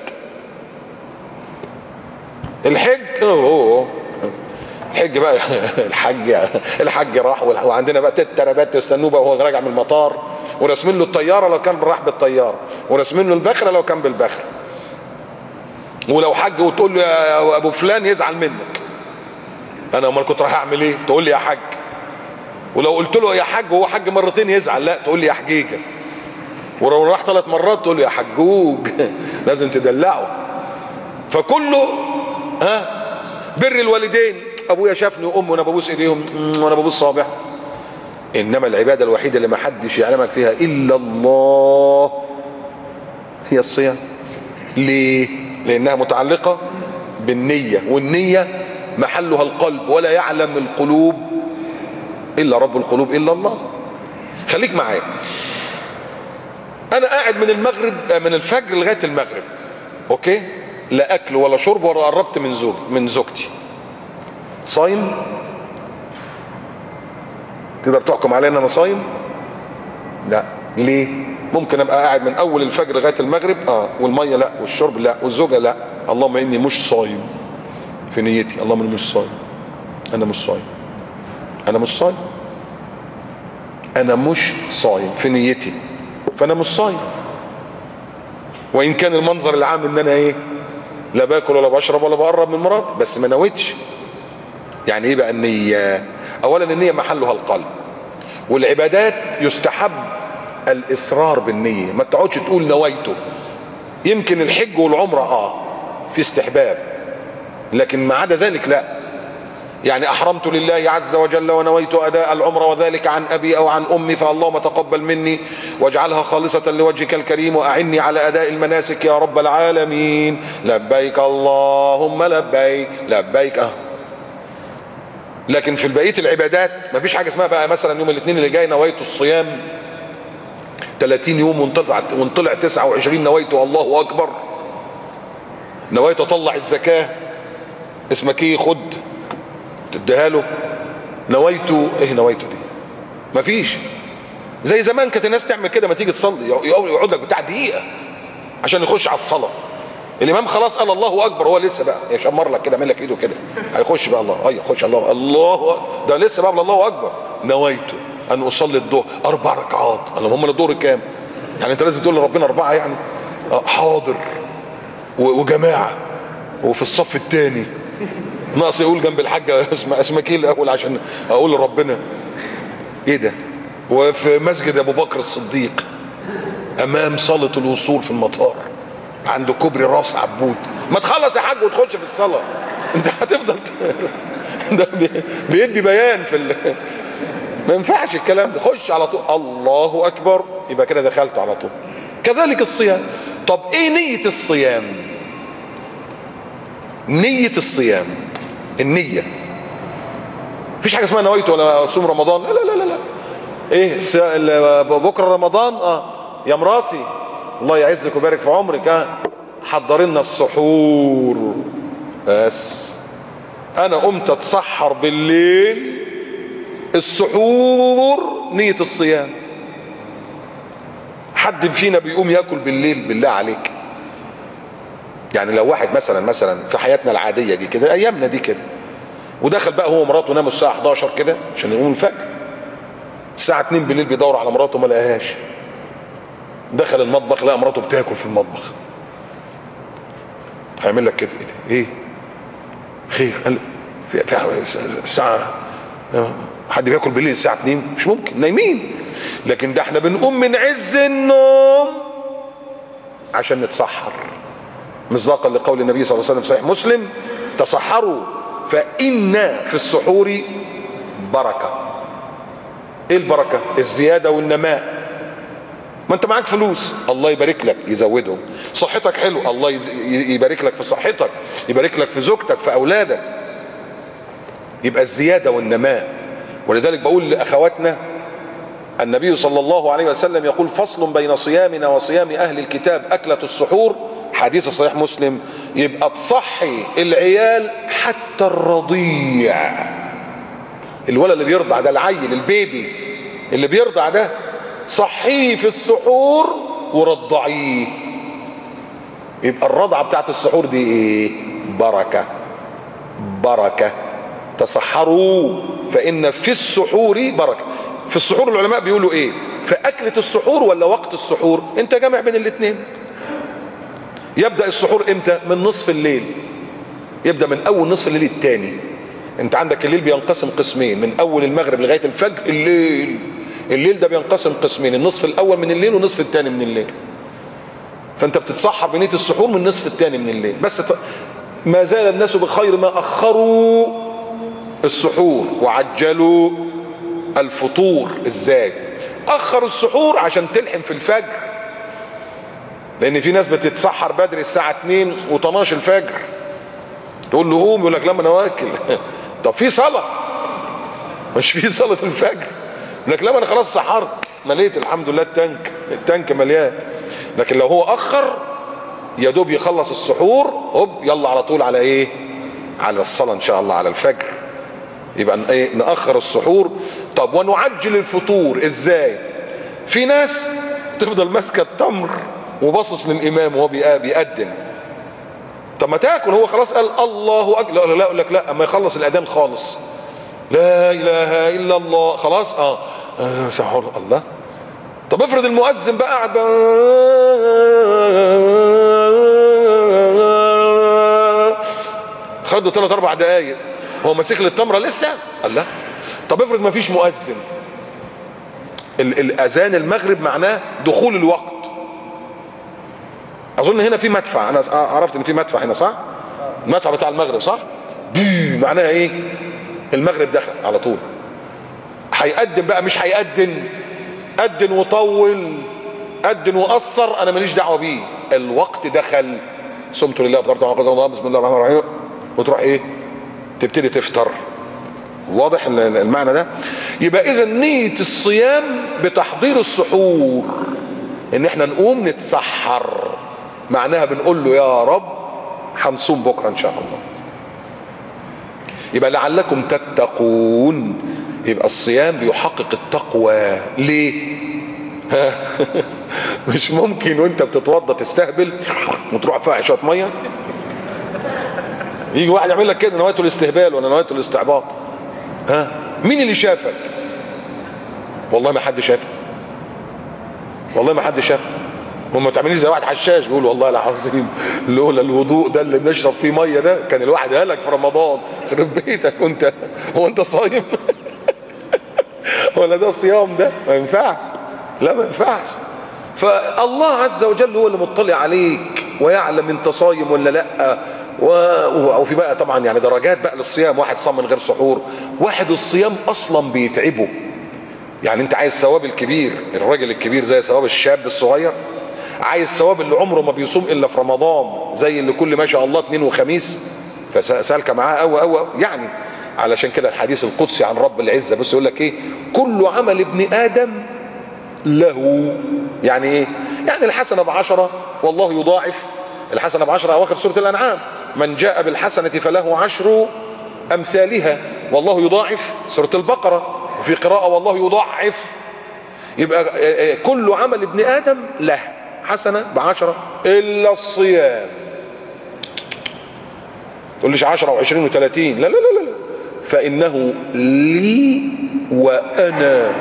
الحج الحج بقى الحج راح، وعندنا بقى ترابات تستنوه بقى وهو راجع من المطار، ورسمين له الطياره لو كان راح بالطياره، ورسمين له البخره لو كان بالبخره. ولو حج وتقول له يا ابو فلان يزعل منك. انا امال كنت رايح اعمل ايه؟ تقول لي يا حج. ولو قلت له يا حج وهو حج مرتين يزعل. لا تقول لي يا حجيجه. ولو راح 3 مرات تقول له يا حجوج. لازم تدلعه. فكله بر الوالدين، ابويا شافني وامي وانا ببوس ايديهم وانا ببوس صابع. انما العباده الوحيده اللي ما حدش يعلمك فيها الا الله هي الصيام. ليه؟ لانها متعلقه بالنيه، والنيه محلها القلب، ولا يعلم القلوب الا رب القلوب الا الله. خليك معايا. انا قاعد من المغرب من الفجر لغايه المغرب، اوكي؟ لا اكل ولا شرب ولا قربت من زوجتي. صايم؟ تقدر تحكم علي ان انا صايم؟ لا. ليه؟ ممكن ابقى قاعد من اول الفجر لغايه المغرب والميه لا، والشرب لا، والزوجه لا. اللهم اني مش صايم في نيتي. اللهم اني مش صايم. انا مش صايم. انا مش صايم. انا مش صايم في نيتي. فانا مش صايم. وان كان المنظر العام ان انا ايه؟ لا باكل ولا بشرب ولا بقرب من مراتي، بس ما نويتش. يعني ايه بقى النية؟ اولا النية محلها القلب. والعبادات يستحب الاصرار بالنية، ما تقعدش تقول نويته. يمكن الحج والعمرة في استحباب، لكن ما عدا ذلك لا. يعني احرمت لله عز وجل ونويت اداء العمرة وذلك عن ابي او عن امي، فاللهم تقبل مني واجعلها خالصة لوجهك الكريم واعني على اداء المناسك يا رب العالمين. لبيك اللهم لبيك لبيك. لكن في بقية العبادات ما فيش حاجة اسمها بقى مثلا يوم الاثنين اللي جاي نويت الصيام 30 يوم وانطلع 29 نويت الله اكبر. نويت اطلع الزكاة، اسمك ايه؟ خد تديها له. نويته ايه؟ نويته دي مفيش. زي زمان كانت الناس تعمل كده، ما تيجي تصلي يقعد لك بتاع دقيقه عشان يخش على الصلاه. الامام خلاص قال الله اكبر، هو لسه بقى يشمر لك كده، يعمل لك ايده كده، هيخش بقى الله. يخش الله ده لسه بقى الله اكبر. نويته ان اصلي الظهر 4 ركعات. اللهم هم الظهر كام؟ يعني انت لازم تقول لربنا 4 يعني؟ حاضر وجماعه وفي الصف الثاني، ناقص يقول جنب الحاجه اسمك ايه الاول عشان اقول لربنا ايه ده، وفي مسجد ابو بكر الصديق امام صاله الوصول في المطار عند كوبري راس عبود. ما تخلص يا حاج وتخش في الصلاه، انت هتفضل ده بيدي بيان ما ينفعش الكلام ده. خش على طول الله اكبر، يبقى كده دخلت على طول. كذلك الصيام. طب ايه نية الصيام؟ نية الصيام، النية. مفيش حاجة اسمها نويت ولا صوم رمضان، لا لا لا لا. ايه بكرة رمضان؟ يا مراتي الله يعزك ويبارك في عمرك، حضر لنا السحور. بس انا قمت اتسحر بالليل، السحور نية الصيام. حد فينا بيقوم ياكل بالليل بالله عليك؟ يعني لو واحد مثلا في حياتنا العادية دي كده، ايامنا دي كده، ودخل بقى هو ومراته ناموا الساعة 11 كده عشان يقوموا الفجر، الساعة 2 بالليل بيدور على مراته ما لقاهاش، دخل المطبخ لقى مراته بتاكل في المطبخ، هيعمل لك كده ايه خير؟ قال في الساعة حد بياكل بالليل الساعة 2؟ مش ممكن، نايمين. لكن ده احنا بنقوم من عز النوم عشان نتسحر، مصداقا لقول النبي صلى الله عليه وسلم في صحيح مسلم: تسحروا فإن في السحور بركة. ايه البركة؟ الزيادة والنماء. ما انت معاك فلوس، الله يبارك لك يزودهم. صحتك حلو، الله يبارك لك في صحتك، يبارك لك في زوجتك في اولادك، يبقى الزيادة والنماء. ولذلك بقول لاخواتنا، النبي صلى الله عليه وسلم يقول: فصل بين صيامنا وصيام اهل الكتاب اكلة السحور، حديث صحيح مسلم. يبقى تصحي العيال حتى الرضيع، الولد اللي بيرضع ده، العيل البيبي اللي بيرضع ده، صحيه في السحور ورضعيه. يبقى الرضعة بتاعت السحور دي ايه؟ بركة. بركة. تسحروا فإن في السحور بركة. في السحور العلماء بيقولوا ايه؟ في أكلة السحور ولا وقت السحور؟ انت جامع بين الاثنين. يبدأ السحور امتى؟ من نصف الليل، يبدأ من أول نصف الليل الثاني. انت عندك الليل بينقسم قسمين، من أول المغرب لغاية الفجر. الليل ده بينقسم قسمين، النصف الأول من الليل والنصف الثاني من الليل. فانت بتتسحر بنية السحور من النصف الثاني من الليل. بس ما زال الناس بخير ما أخروا السحور وعجلوا الفطور. ازاي؟ أخر السحور عشان تلحم في الفجر، لأن في ناس بتتسحر بدري الساعة 2 و12 الفجر، تقول له قوم يقول لك لا ما انا واكل. طب في صلاة، مش في صلاة الفجر؟ يقول لك لا ما انا خلاص سحرت، مليت الحمد لله، التانك مليان. لكن لو هو أخر يا دوب يخلص السحور، هوب يلا على طول على ايه؟ على الصلاة ان شاء الله، على الفجر. يبقى ايه؟ نأخر السحور. طب ونعجل الفطور ازاي؟ في ناس تفضل ماسكه التمر وباصص للامام وهو بيقدم. طب ما تاكل، هو خلاص قال الله اكبر. لا اقول لك لا، اما يخلص الاذان خالص، لا اله الا الله، خلاص سحور الله. طب افرض المؤذن بقى قاعد خده 3-4 دقايق، هو ماسك التمره لسه؟ الله. طب افرض ما فيش مؤذن، الاذان المغرب معناه دخول الوقت. اظن هنا في مدفع، انا عرفت ان في مدفع هنا، صح؟ المدفع بتاع المغرب، صح؟ معناها ايه؟ المغرب دخل على طول. هيقدم بقى مش هيقدم، قدن وطول، قدن وقصر، انا ماليش دعوه بيه، الوقت دخل. صمت لله افطرت على قدر الله، بسم الله الرحمن الرحيم، وتروح ايه؟ تبتدي تفطر. واضح المعنى ده؟ يبقى اذا نية الصيام بتحضير السحور، ان احنا نقوم نتسحر، معناها بنقول له يا رب هنصوم بكره ان شاء الله. يبقى لعلكم تتقون. يبقى الصيام بيحقق التقوى. ليه؟ مش ممكن وانت بتتوضى تستهبل وتروح فيها شويه ميه. يجي واحد يعمل لك كده، نواته الاستهبال ولا نواته الاستعباط. مين اللي شافك؟ والله ما حد شافك، والله ما حد شافك. وما تعمليش زي واحد حشاش بيقول والله العظيم لولا الوضوء ده اللي بنشرب فيه ميه ده كان الواحد هلك في رمضان. خرب بيتك وانت هو انت صايم؟ ولا ده صيام ده؟ ما ينفعش، لا ما ينفعش. فالله عز وجل هو اللي مطلع عليك ويعلم انت صايم ولا لا. وفي بقى طبعا يعني درجات بقى للصيام. واحد صام من غير سحور، واحد الصيام اصلا بيتعبه. يعني انت عايز ثواب الكبير، الراجل الكبير زي ثواب الشاب الصغير، عايز ثواب اللي عمره ما بيصوم الا في رمضان زي اللي كل ما شاء الله اثنين وخميس، فسالك معاه قوي يعني. علشان كده الحديث القدسي عن رب العزه بس يقول لك ايه؟ كل عمل ابن ادم له. يعني ايه؟ يعني الحسنه ب10 والله يضاعف. الحسنه ب10 اواخر سوره الانعام، من جاء بالحسنه فله 10 امثالها والله يضاعف. سوره البقره. وفي قراءه والله يضاعف. يبقى كل عمل ابن ادم له حسنه ب10 الا الصيام. تقوليش 10 و20 و30، لا لا لا لا، فانه لي وانا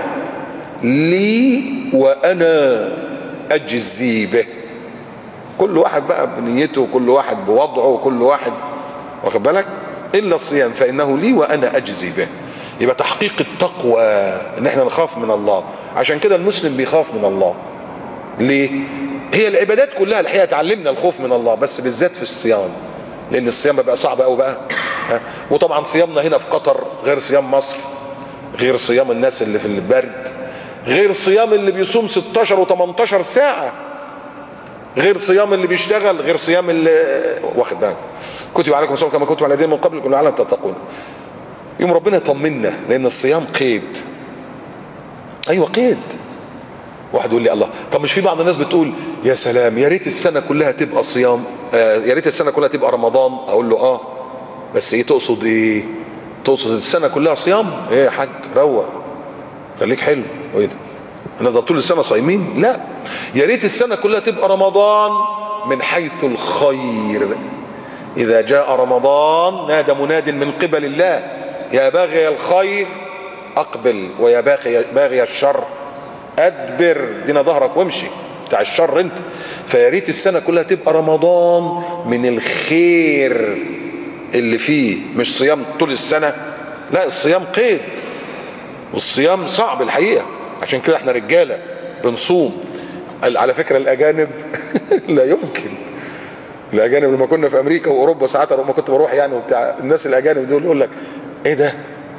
اجزي به. كل واحد بقى بنيته وكل واحد بوضعه وكل واحد واخد بالك. الا الصيام فانه لي وانا اجزي به. يبقى تحقيق التقوى ان احنا نخاف من الله. عشان كده المسلم بيخاف من الله. ليه؟ هي العبادات كلها الحقيقه تعلمنا الخوف من الله، بس بالذات في الصيام، لان الصيام بقى صعب قوي بقى. وطبعا صيامنا هنا في قطر غير صيام مصر، غير صيام الناس اللي في البرد، غير صيام اللي بيصوم 16 و18 ساعه، غير صيام اللي بيشتغل، غير صيام اللي واخد بالك. كتب عليكم الصيام كما كتب على الذين من قبلكم لعلكم تتقون. يوم ربنا يطمنا، لان الصيام قيد. ايوه قيد. واحد يقول لي الله، طب مش في بعض الناس بتقول يا سلام يا ريت السنه كلها تبقى صيام، يا ريت السنه كلها تبقى رمضان. اقول له بس ايه تقصد؟ ايه تقصد؟ السنه كلها صيام؟ ايه يا حاج روق خليك حلو. وايه ده؟ احنا ده طول السنه صايمين؟ لا، يا ريت السنه كلها تبقى رمضان من حيث الخير. اذا جاء رمضان نادى مناد من قبل الله يا باغي الخير اقبل ويا باغي الشر ادبر. دينا ظهرك وامشي، بتاع الشر انت. فيا ريت السنه كلها تبقى رمضان من الخير اللي فيه، مش صيام طول السنه. لا، الصيام قيد، والصيام صعب الحقيقه. عشان كده احنا رجاله بنصوم. على فكره الاجانب لا يمكن. الاجانب لما كنا في امريكا واوروبا ساعات لما كنت بروح يعني وبتاع، الناس الاجانب دول يقول لك ايه ده؟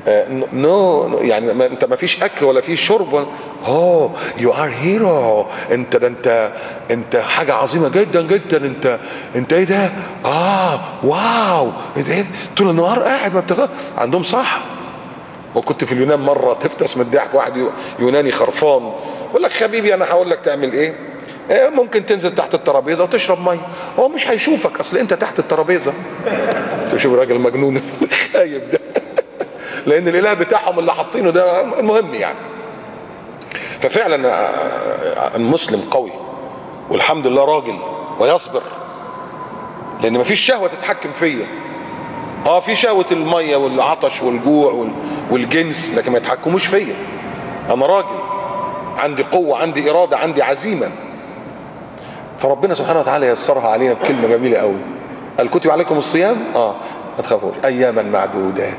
نو يعني انت ما فيش اكل ولا في شرب. يو ار هيرو. انت ده انت حاجه عظيمه جدا جدا. انت ايه ده؟ واو. ايه طول النهار قاعد ما بتغير عندهم صح. وكنت في اليونان مره تفتس من الضحك، واحد يوناني خرفان يقول لك حبيبي انا هقول لك تعمل ايه. ممكن تنزل تحت الترابيزه وتشرب ميه. هو مش هيشوفك اصل انت تحت الترابيزه. تشوف الراجل المجنون الخايب ده لان الاله بتاعهم اللي حاطينه ده المهم يعني. ففعلا المسلم قوي والحمد لله راجل ويصبر، لان مفيش شهوه تتحكم فيا. في شهوه الميه والعطش والجوع والجنس، لكن ما يتحكموش فيا. انا راجل عندي قوه، عندي اراده، عندي عزيمه. فربنا سبحانه وتعالى يسرها علينا بكلمه جميله قوي. قال كتب عليكم الصيام ما تخافوش اياما معدودات.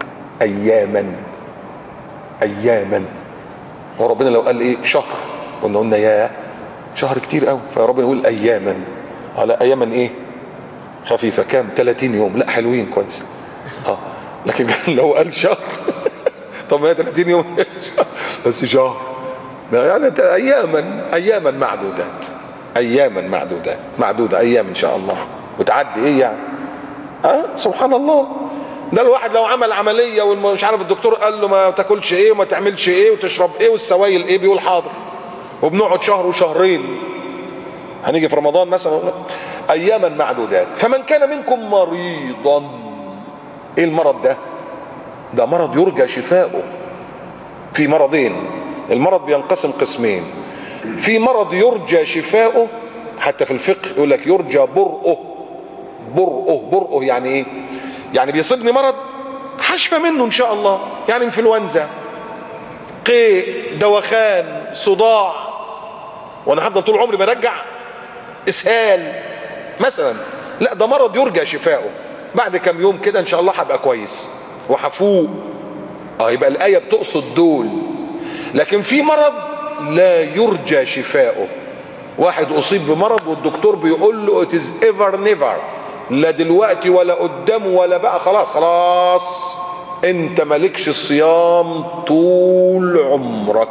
اياما. وربنا لو قال ايه شهر قلنا يا شهر كتير قوي، فربنا يقول اياما. على اياما ايه خفيفه، كام 30 يوم، لا حلوين كويس. لكن لو قال شهر طب ما 30 يوم بس شهر يعني اياما معدودات. معدوده ايام ان شاء الله، وتعدي ايه يعني. سبحان الله. ده الواحد لو عمل عمليه ومش عارف الدكتور قال له ما تاكلش ايه وما تعملش ايه وتشرب ايه والسوائل ايه، بيقول حاضر. وبنقعد شهر وشهرين. هنيجي في رمضان مثلا اياما معدودات. فمن كان منكم مريضا. ايه المرض ده؟ ده مرض يرجى شفاؤه. في مرضين، المرض بينقسم قسمين. في مرض يرجى شفاؤه، حتى في الفقه يقول لك يرجى برؤه. برؤه يعني ايه؟ يعني بيصيبني مرض هشفى منه ان شاء الله، يعني انفلونزا، قيء، دوخان، صداع، وانا هفضل طول عمري برجع اسهال مثلا، لا ده مرض يرجى شفاؤه، بعد كم يوم كده ان شاء الله هبقى كويس وهفوق. يبقى الآية بتقصد دول. لكن في مرض لا يرجى شفاؤه، واحد اصيب بمرض والدكتور بيقول له it is ever never، لا دلوقتي ولا قدام ولا بقى، خلاص انت مالكش الصيام طول عمرك.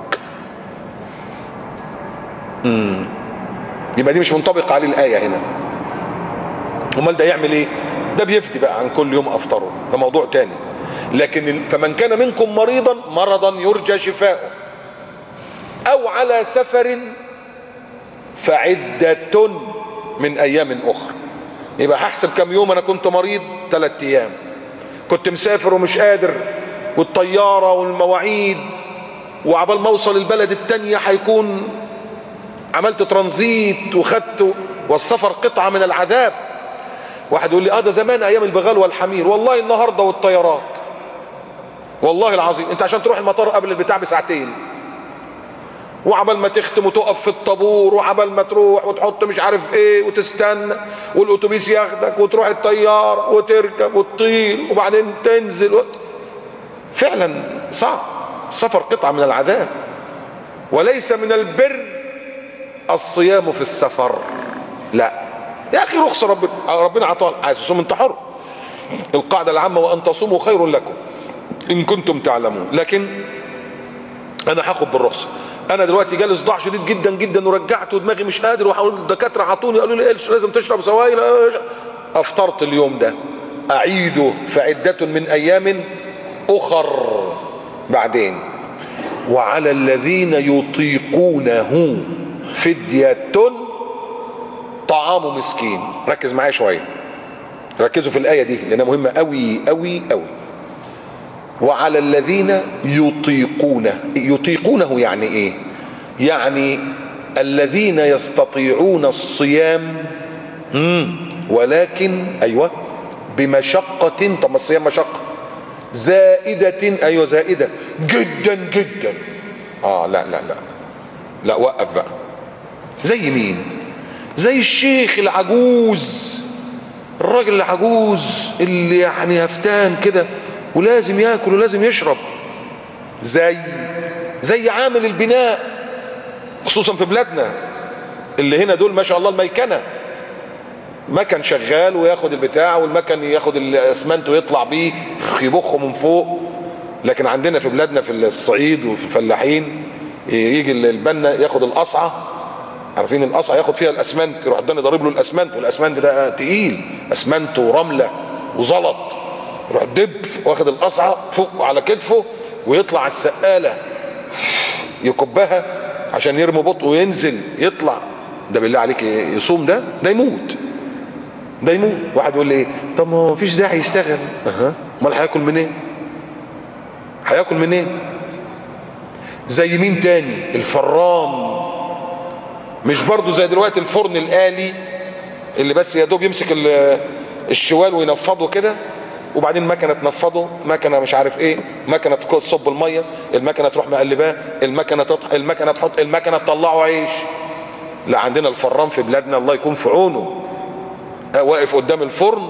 يبقى دي مش منطبق عليه الآية هنا. امال ده يعمل ايه؟ ده بيفدي بقى عن كل يوم افطره، ده موضوع تاني. لكن فمن كان منكم مرضا يرجى شفاؤه او على سفر فعدة من ايام اخرى. يبقى هحسب كم يوم انا كنت مريض، 3 ايام، كنت مسافر ومش قادر، والطيارة والمواعيد، وعبال ما اوصل البلد التانية هيكون عملت ترانزيت وخدته، والسفر قطعة من العذاب. واحد يقول لي ده زمان ايام البغال والحمير، والله النهاردة والطيارات، والله العظيم انت عشان تروح المطار قبل البتاع بساعتين، وعبال ما تختم وتقف في الطابور، وعبال ما تروح وتحط مش عارف ايه وتستنى، والاتوبيس ياخدك وتروح الطيارة وتركب وتطير وبعدين تنزل فعلا صعب. السفر قطعة من العذاب. وليس من البر الصيام في السفر، لا يا اخي رخصة ربنا عطاها، عايز تصوم انت حر. القاعدة العامة وان تصوموا خير لكم ان كنتم تعلمون. لكن انا هاخد بالرخصة. انا دلوقتي جالي صداع شديد جدا جدا ورجعت ودماغي مش قادر، وحاول الدكاترة عطوني قالوا لي لازم تشرب سوائل، افطرت اليوم ده، اعيده فعدة من ايام اخر بعدين. وعلى الذين يطيقونه فدية طعام مسكين. ركز معايا شوية، ركزوا في الآية دي لأنها مهمة قوي قوي قوي. وعلى الذين يطيقونه يعني ايه؟ يعني الذين يستطيعون الصيام ولكن بمشقة. طب ما الصيام مشقة زائدة، زائدة جدا جدا. لا لا لا لا، وقف بقى. زي مين؟ زي الشيخ العجوز، الراجل العجوز اللي يعني هفتان كده ولازم ياكل ولازم يشرب. زي عامل البناء، خصوصا في بلادنا اللي هنا دول ما شاء الله الميكنة، مكن شغال وياخد البتاع، والمكن ياخد الاسمنت ويطلع بيه يبخه من فوق. لكن عندنا في بلادنا في الصعيد وفي الفلاحين يجي البنا ياخد القصعة، عارفين القصعة، ياخد فيها الاسمنت، يروح الدنيا ضارب له الاسمنت، والاسمنت ده تقيل، اسمنت ورملة وزلط، يروح دب واخد القصعة فوق على كتفه ويطلع السقالة يكبها عشان يرمي بطء وينزل يطلع. ده بالله عليك يصوم ده يموت، ده يموت. واحد يقول لي ايه؟ طب ما فيش داعي يشتغل. امال هياكل منين؟ هياكل منين؟ زي مين تاني؟ الفران. مش برضو زي دلوقتي الفرن الآلي اللي بس يا دوب يمسك الشوال وينفضه كده، وبعدين مكنه تنفضه، مكنه مش عارف ايه، مكنه تصب الميه، المكنه تروح مقلباه، المكنه تحط، المكنه تطلعه عيش. لا، عندنا الفران في بلادنا الله يكون في عونه، واقف قدام الفرن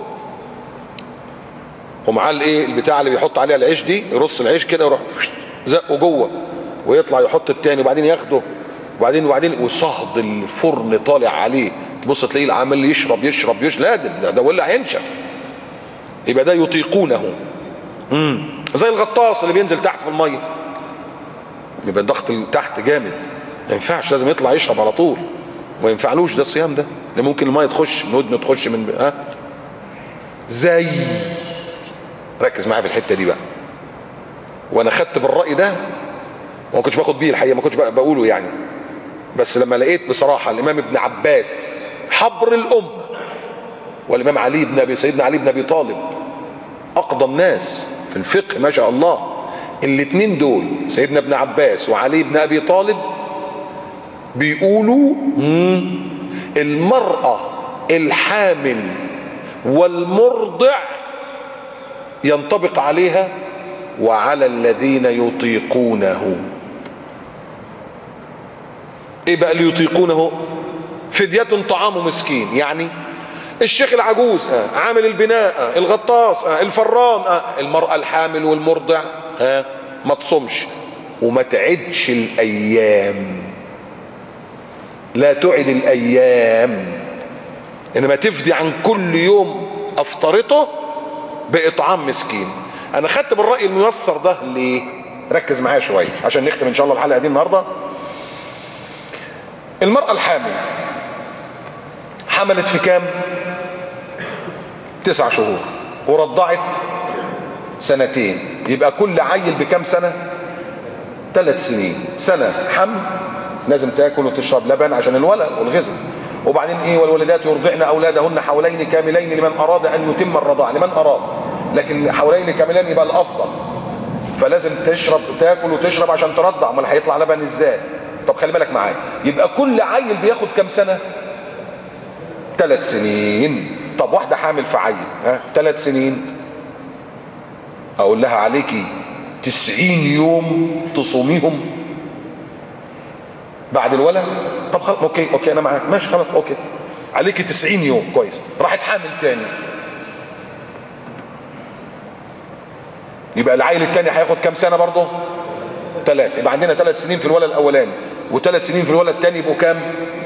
ومعاه الايه البتاع اللي بيحط عليها العيش دي، يرص العيش كده ويروح زقه جوه ويطلع يحط التاني وبعدين ياخده وبعدين وصهد الفرن طالع عليه، تبص تلاقيه عمال يشرب لا ده ولا هينشف. يبقى ده يطيقونه. زي الغطاس اللي بينزل تحت في الميه، يبقى الضغط تحت جامد، ما ينفعش، لازم يطلع يشرب على طول، ما ينفعلوش ده الصيام ده ممكن الميه تخش من ودنه، تخش من زي. ركز معايا في الحته دي بقى. وانا خدت بالراي ده وما كنتش باخد بيه الحقيقه، ما كنتش بقوله يعني، بس لما لقيت بصراحه الامام ابن عباس حبر الامه، والامام سيدنا علي بن ابي طالب اقدم الناس في الفقه ما شاء الله، الاثنين دول سيدنا ابن عباس وعلي بن ابي طالب بيقولوا المرأة الحامل والمرضع ينطبق عليها وعلى الذين يطيقونه. ايه بقى اللي يطيقونه؟ فدية طعام مسكين. يعني الشيخ العجوز عامل البناء الغطاس الفران المرأة الحامل والمرضع ما تصومش وما تعدش الايام، لا تعد الايام، انما تفدي عن كل يوم افطرته باطعام مسكين. انا خدت بالرأي الميسر ده ليه؟ ركز معايا شوية عشان نختم ان شاء الله الحلقة دي النهاردة. المرأة الحامل حملت في كام؟ 9 شهور ورضعت 2 سنين، يبقى كل عيل بكام سنة؟ 3 سنين. سنة حمل لازم تاكل وتشرب لبن عشان الولد والغذاء، وبعدين ايه؟ والولدات يرضعن اولادهن حولين كاملين لمن اراد ان يتم الرضاعة، لمن اراد، لكن حولين كاملين يبقى الافضل، فلازم تاكل وتشرب عشان ترضع، امال هيطلع لبن ازاي؟ طب خلي بالك معايا، يبقى كل عيل بياخد كام سنة؟ 3 سنين. طب واحدة حامل في عيل 3 سنين، اقول لها عليكي 90 يوم تصوميهم بعد الولد. طب خلاص اوكي انا معاك ماشي خلاص اوكي، عليكي 90 يوم كويس. راحت حامل تاني، يبقى العيل التاني هياخد كام سنة برضه؟ 3. يبقى عندنا 3 سنين في الولد الاولاني و3 سنين في الولد التاني، يبقوا كام؟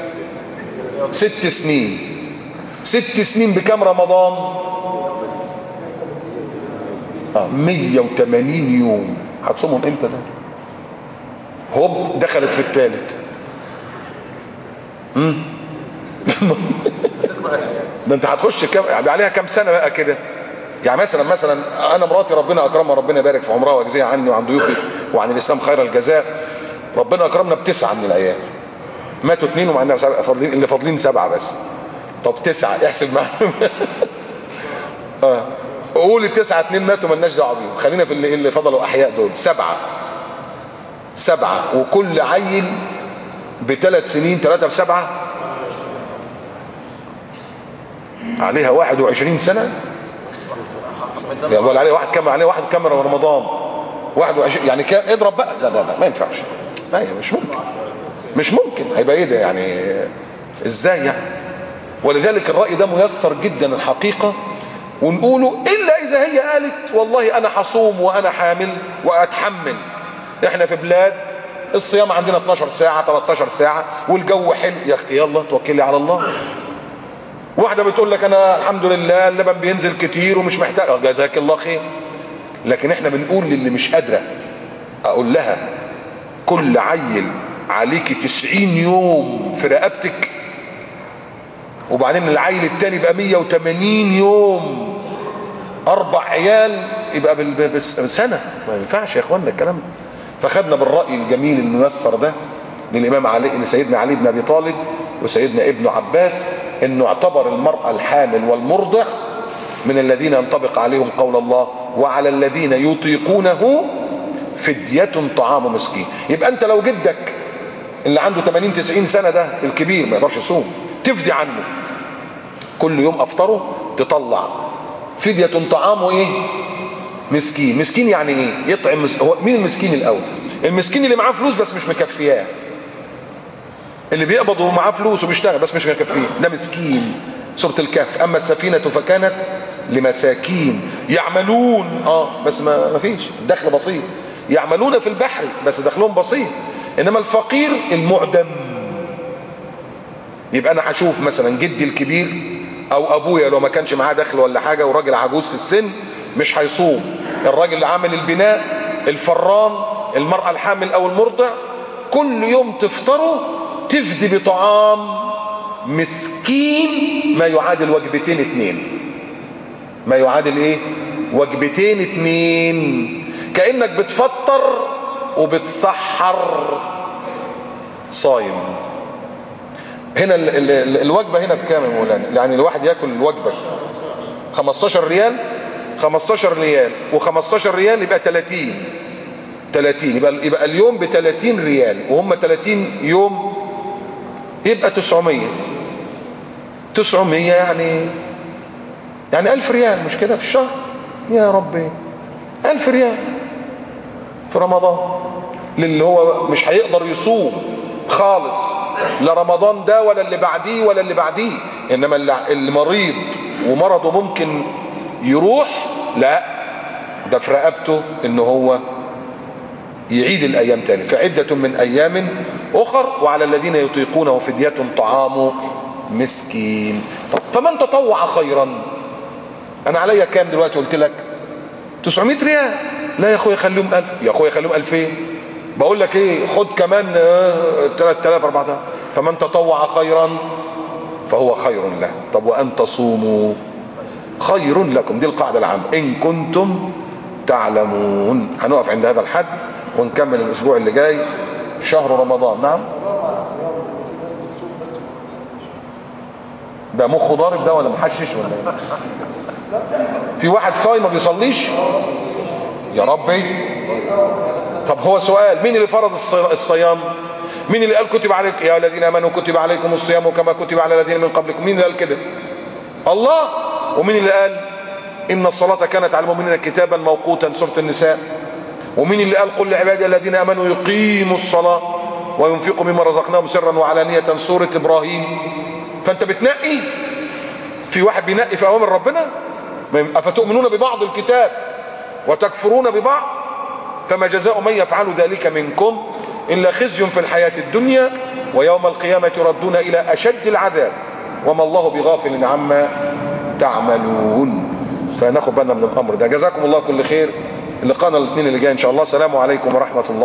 6 سنين. 6 سنين بكام رمضان؟ 180 يوم. هتصومهم امتى ده؟ هوب دخلت في الثالث. ده انت هتخش كام عليها؟ كام سنه بقى كده؟ يعني مثلا انا مراتي ربنا اكرمها، ربنا يبارك في عمرها ويجزيها عني وعن ضيوفي وعن الاسلام خير الجزاء، ربنا اكرمنا ب9 من العيال، ماتوا 2 ومعنا فاضلين، اللي فاضلين 7 بس. طب 9 احسب معاهم. قول ال9 2 ماتوا مالناش دعوه بيهم، خلينا في اللي فضلوا احياء دول 7 وكل عيل ب3 سنين، 3 في 7 عليها 21 سنه. يقول عليه واحد كم، عليه واحد كم رمضان 21 يعني كام؟ اضرب بقى. لا ما ينفعش، مش ممكن هيبقى ايه ده يعني؟ ازاي يعني؟ ولذلك الرأي ده ميسر جدا الحقيقة، ونقوله الا اذا هي قالت والله انا حصوم وانا حامل واتحمل. احنا في بلاد الصيام عندنا 12 ساعة 13 ساعة والجو حلو، يا اختي يلا توكلي على الله. واحدة بتقول لك انا الحمد لله اللبن بينزل كتير ومش محتاج، جزاك الله خير. لكن احنا بنقول للي مش قادرة، اقول لها كل عيل عليكي 90 يوم في رقبتك، وبعدين العيل التاني يبقى 180 يوم، 4 عيال يبقى بسنة. ما ينفعش يا اخوانا الكلام ده. فخدنا بالرأي الجميل الميسر ده للإمام علي، لسيدنا علي بن أبي طالب وسيدنا ابن عباس، انه اعتبر المرأة الحامل والمرضع من الذين ينطبق عليهم قول الله وعلى الذين يطيقونه فدية طعام مسكين. يبقى انت لو جدك اللي عنده 80-90 سنة ده الكبير ما يقدرش يصوم، تفدي عنه كل يوم افطره تطلع فدية طعامه ايه؟ مسكين. مسكين يعني ايه؟ يطعم هو مين المسكين الاول؟ المسكين اللي معاه فلوس بس مش مكفياه، اللي بيقبض ومعاه فلوس وبيشتغل بس مش مكفيه، ده مسكين. سورة الكهف اما السفينة فكانت لمساكين يعملون بس ما فيش دخل بسيط، يعملون في البحر بس دخلهم بسيط. انما الفقير المعدم. يبقى انا هشوف مثلا جدي الكبير او ابويا لو ما كانش معاه دخل ولا حاجه وراجل عجوز في السن مش هيصوم، الراجل اللي عامل البناء، الفران، المرأة الحامل او المرضع، كل يوم تفطروا تفدي بطعام مسكين ما يعادل وجبتين 2. ما يعادل ايه؟ وجبتين 2. كأنك بتفطر وبتسحر صايم. هنا الوجبة هنا بكام يا مولانا؟ يعني الواحد ياكل الوجبة 15 ريال، 15 ريال و15 ريال يبقى 30 يبقى اليوم ب30 ريال، وهم 30 يوم يبقى 900 يعني 1000 ريال، مش كده في الشهر؟ يا ربي 1000 ريال في رمضان للي هو مش هيقدر يصوم خالص. لا رمضان ده ولا اللي بعديه ولا اللي بعديه، انما اللي مريض ومرضه ممكن يروح، لا ده في رقبته ان هو يعيد الايام تاني. فعدة من ايام اخر وعلى الذين يطيقونه فدية طعام مسكين. طب فمن تطوع خيرا، انا عليا كام دلوقتي؟ قلت لك 900 ريال. لا يا اخويا خليهم 1000، يا اخويا خليهم 2000. بقول لك ايه، خد كمان 3000 4000. فمن تطوع خيرا فهو خير له. طب وان تصوموا خير لكم، دي القاعدة العامة ان كنتم تعلمون. هنقف عند هذا الحد ونكمل الاسبوع اللي جاي شهر رمضان. نعم ده مخه ضارب ده ولا محشش ولا ايه؟ في واحد صايم ما بيصليش يا ربي. طب هو سؤال، مين اللي فرض الصيام؟ مين اللي قال كتب عليك يا الذين امنوا كتب عليكم الصيام كما كتب على الذين من قبلكم؟ مين اللي قال كده؟ الله. ومين اللي قال ان الصلاة كانت على المؤمنين كتابا موقوتا؟ سورة النساء. ومين اللي قال قل لعبادي الذين امنوا يقيموا الصلاة وينفقوا مما رزقناهم سرا وعلانية؟ سورة ابراهيم. فانت بتنقي، في واحد بينقي في اوامر ربنا؟ افتؤمنون ببعض الكتاب وتكفرون ببعض؟ فما جزاء من يفعل ذلك منكم الا خزي في الحياة الدنيا ويوم القيامة يردون الى اشد العذاب وما الله بغافل عما تعملون. فناخد بالنا من الامر ده. جزاكم الله كل خير. لقانا الاثنين اللي جاي ان شاء الله. السلام عليكم ورحمة الله.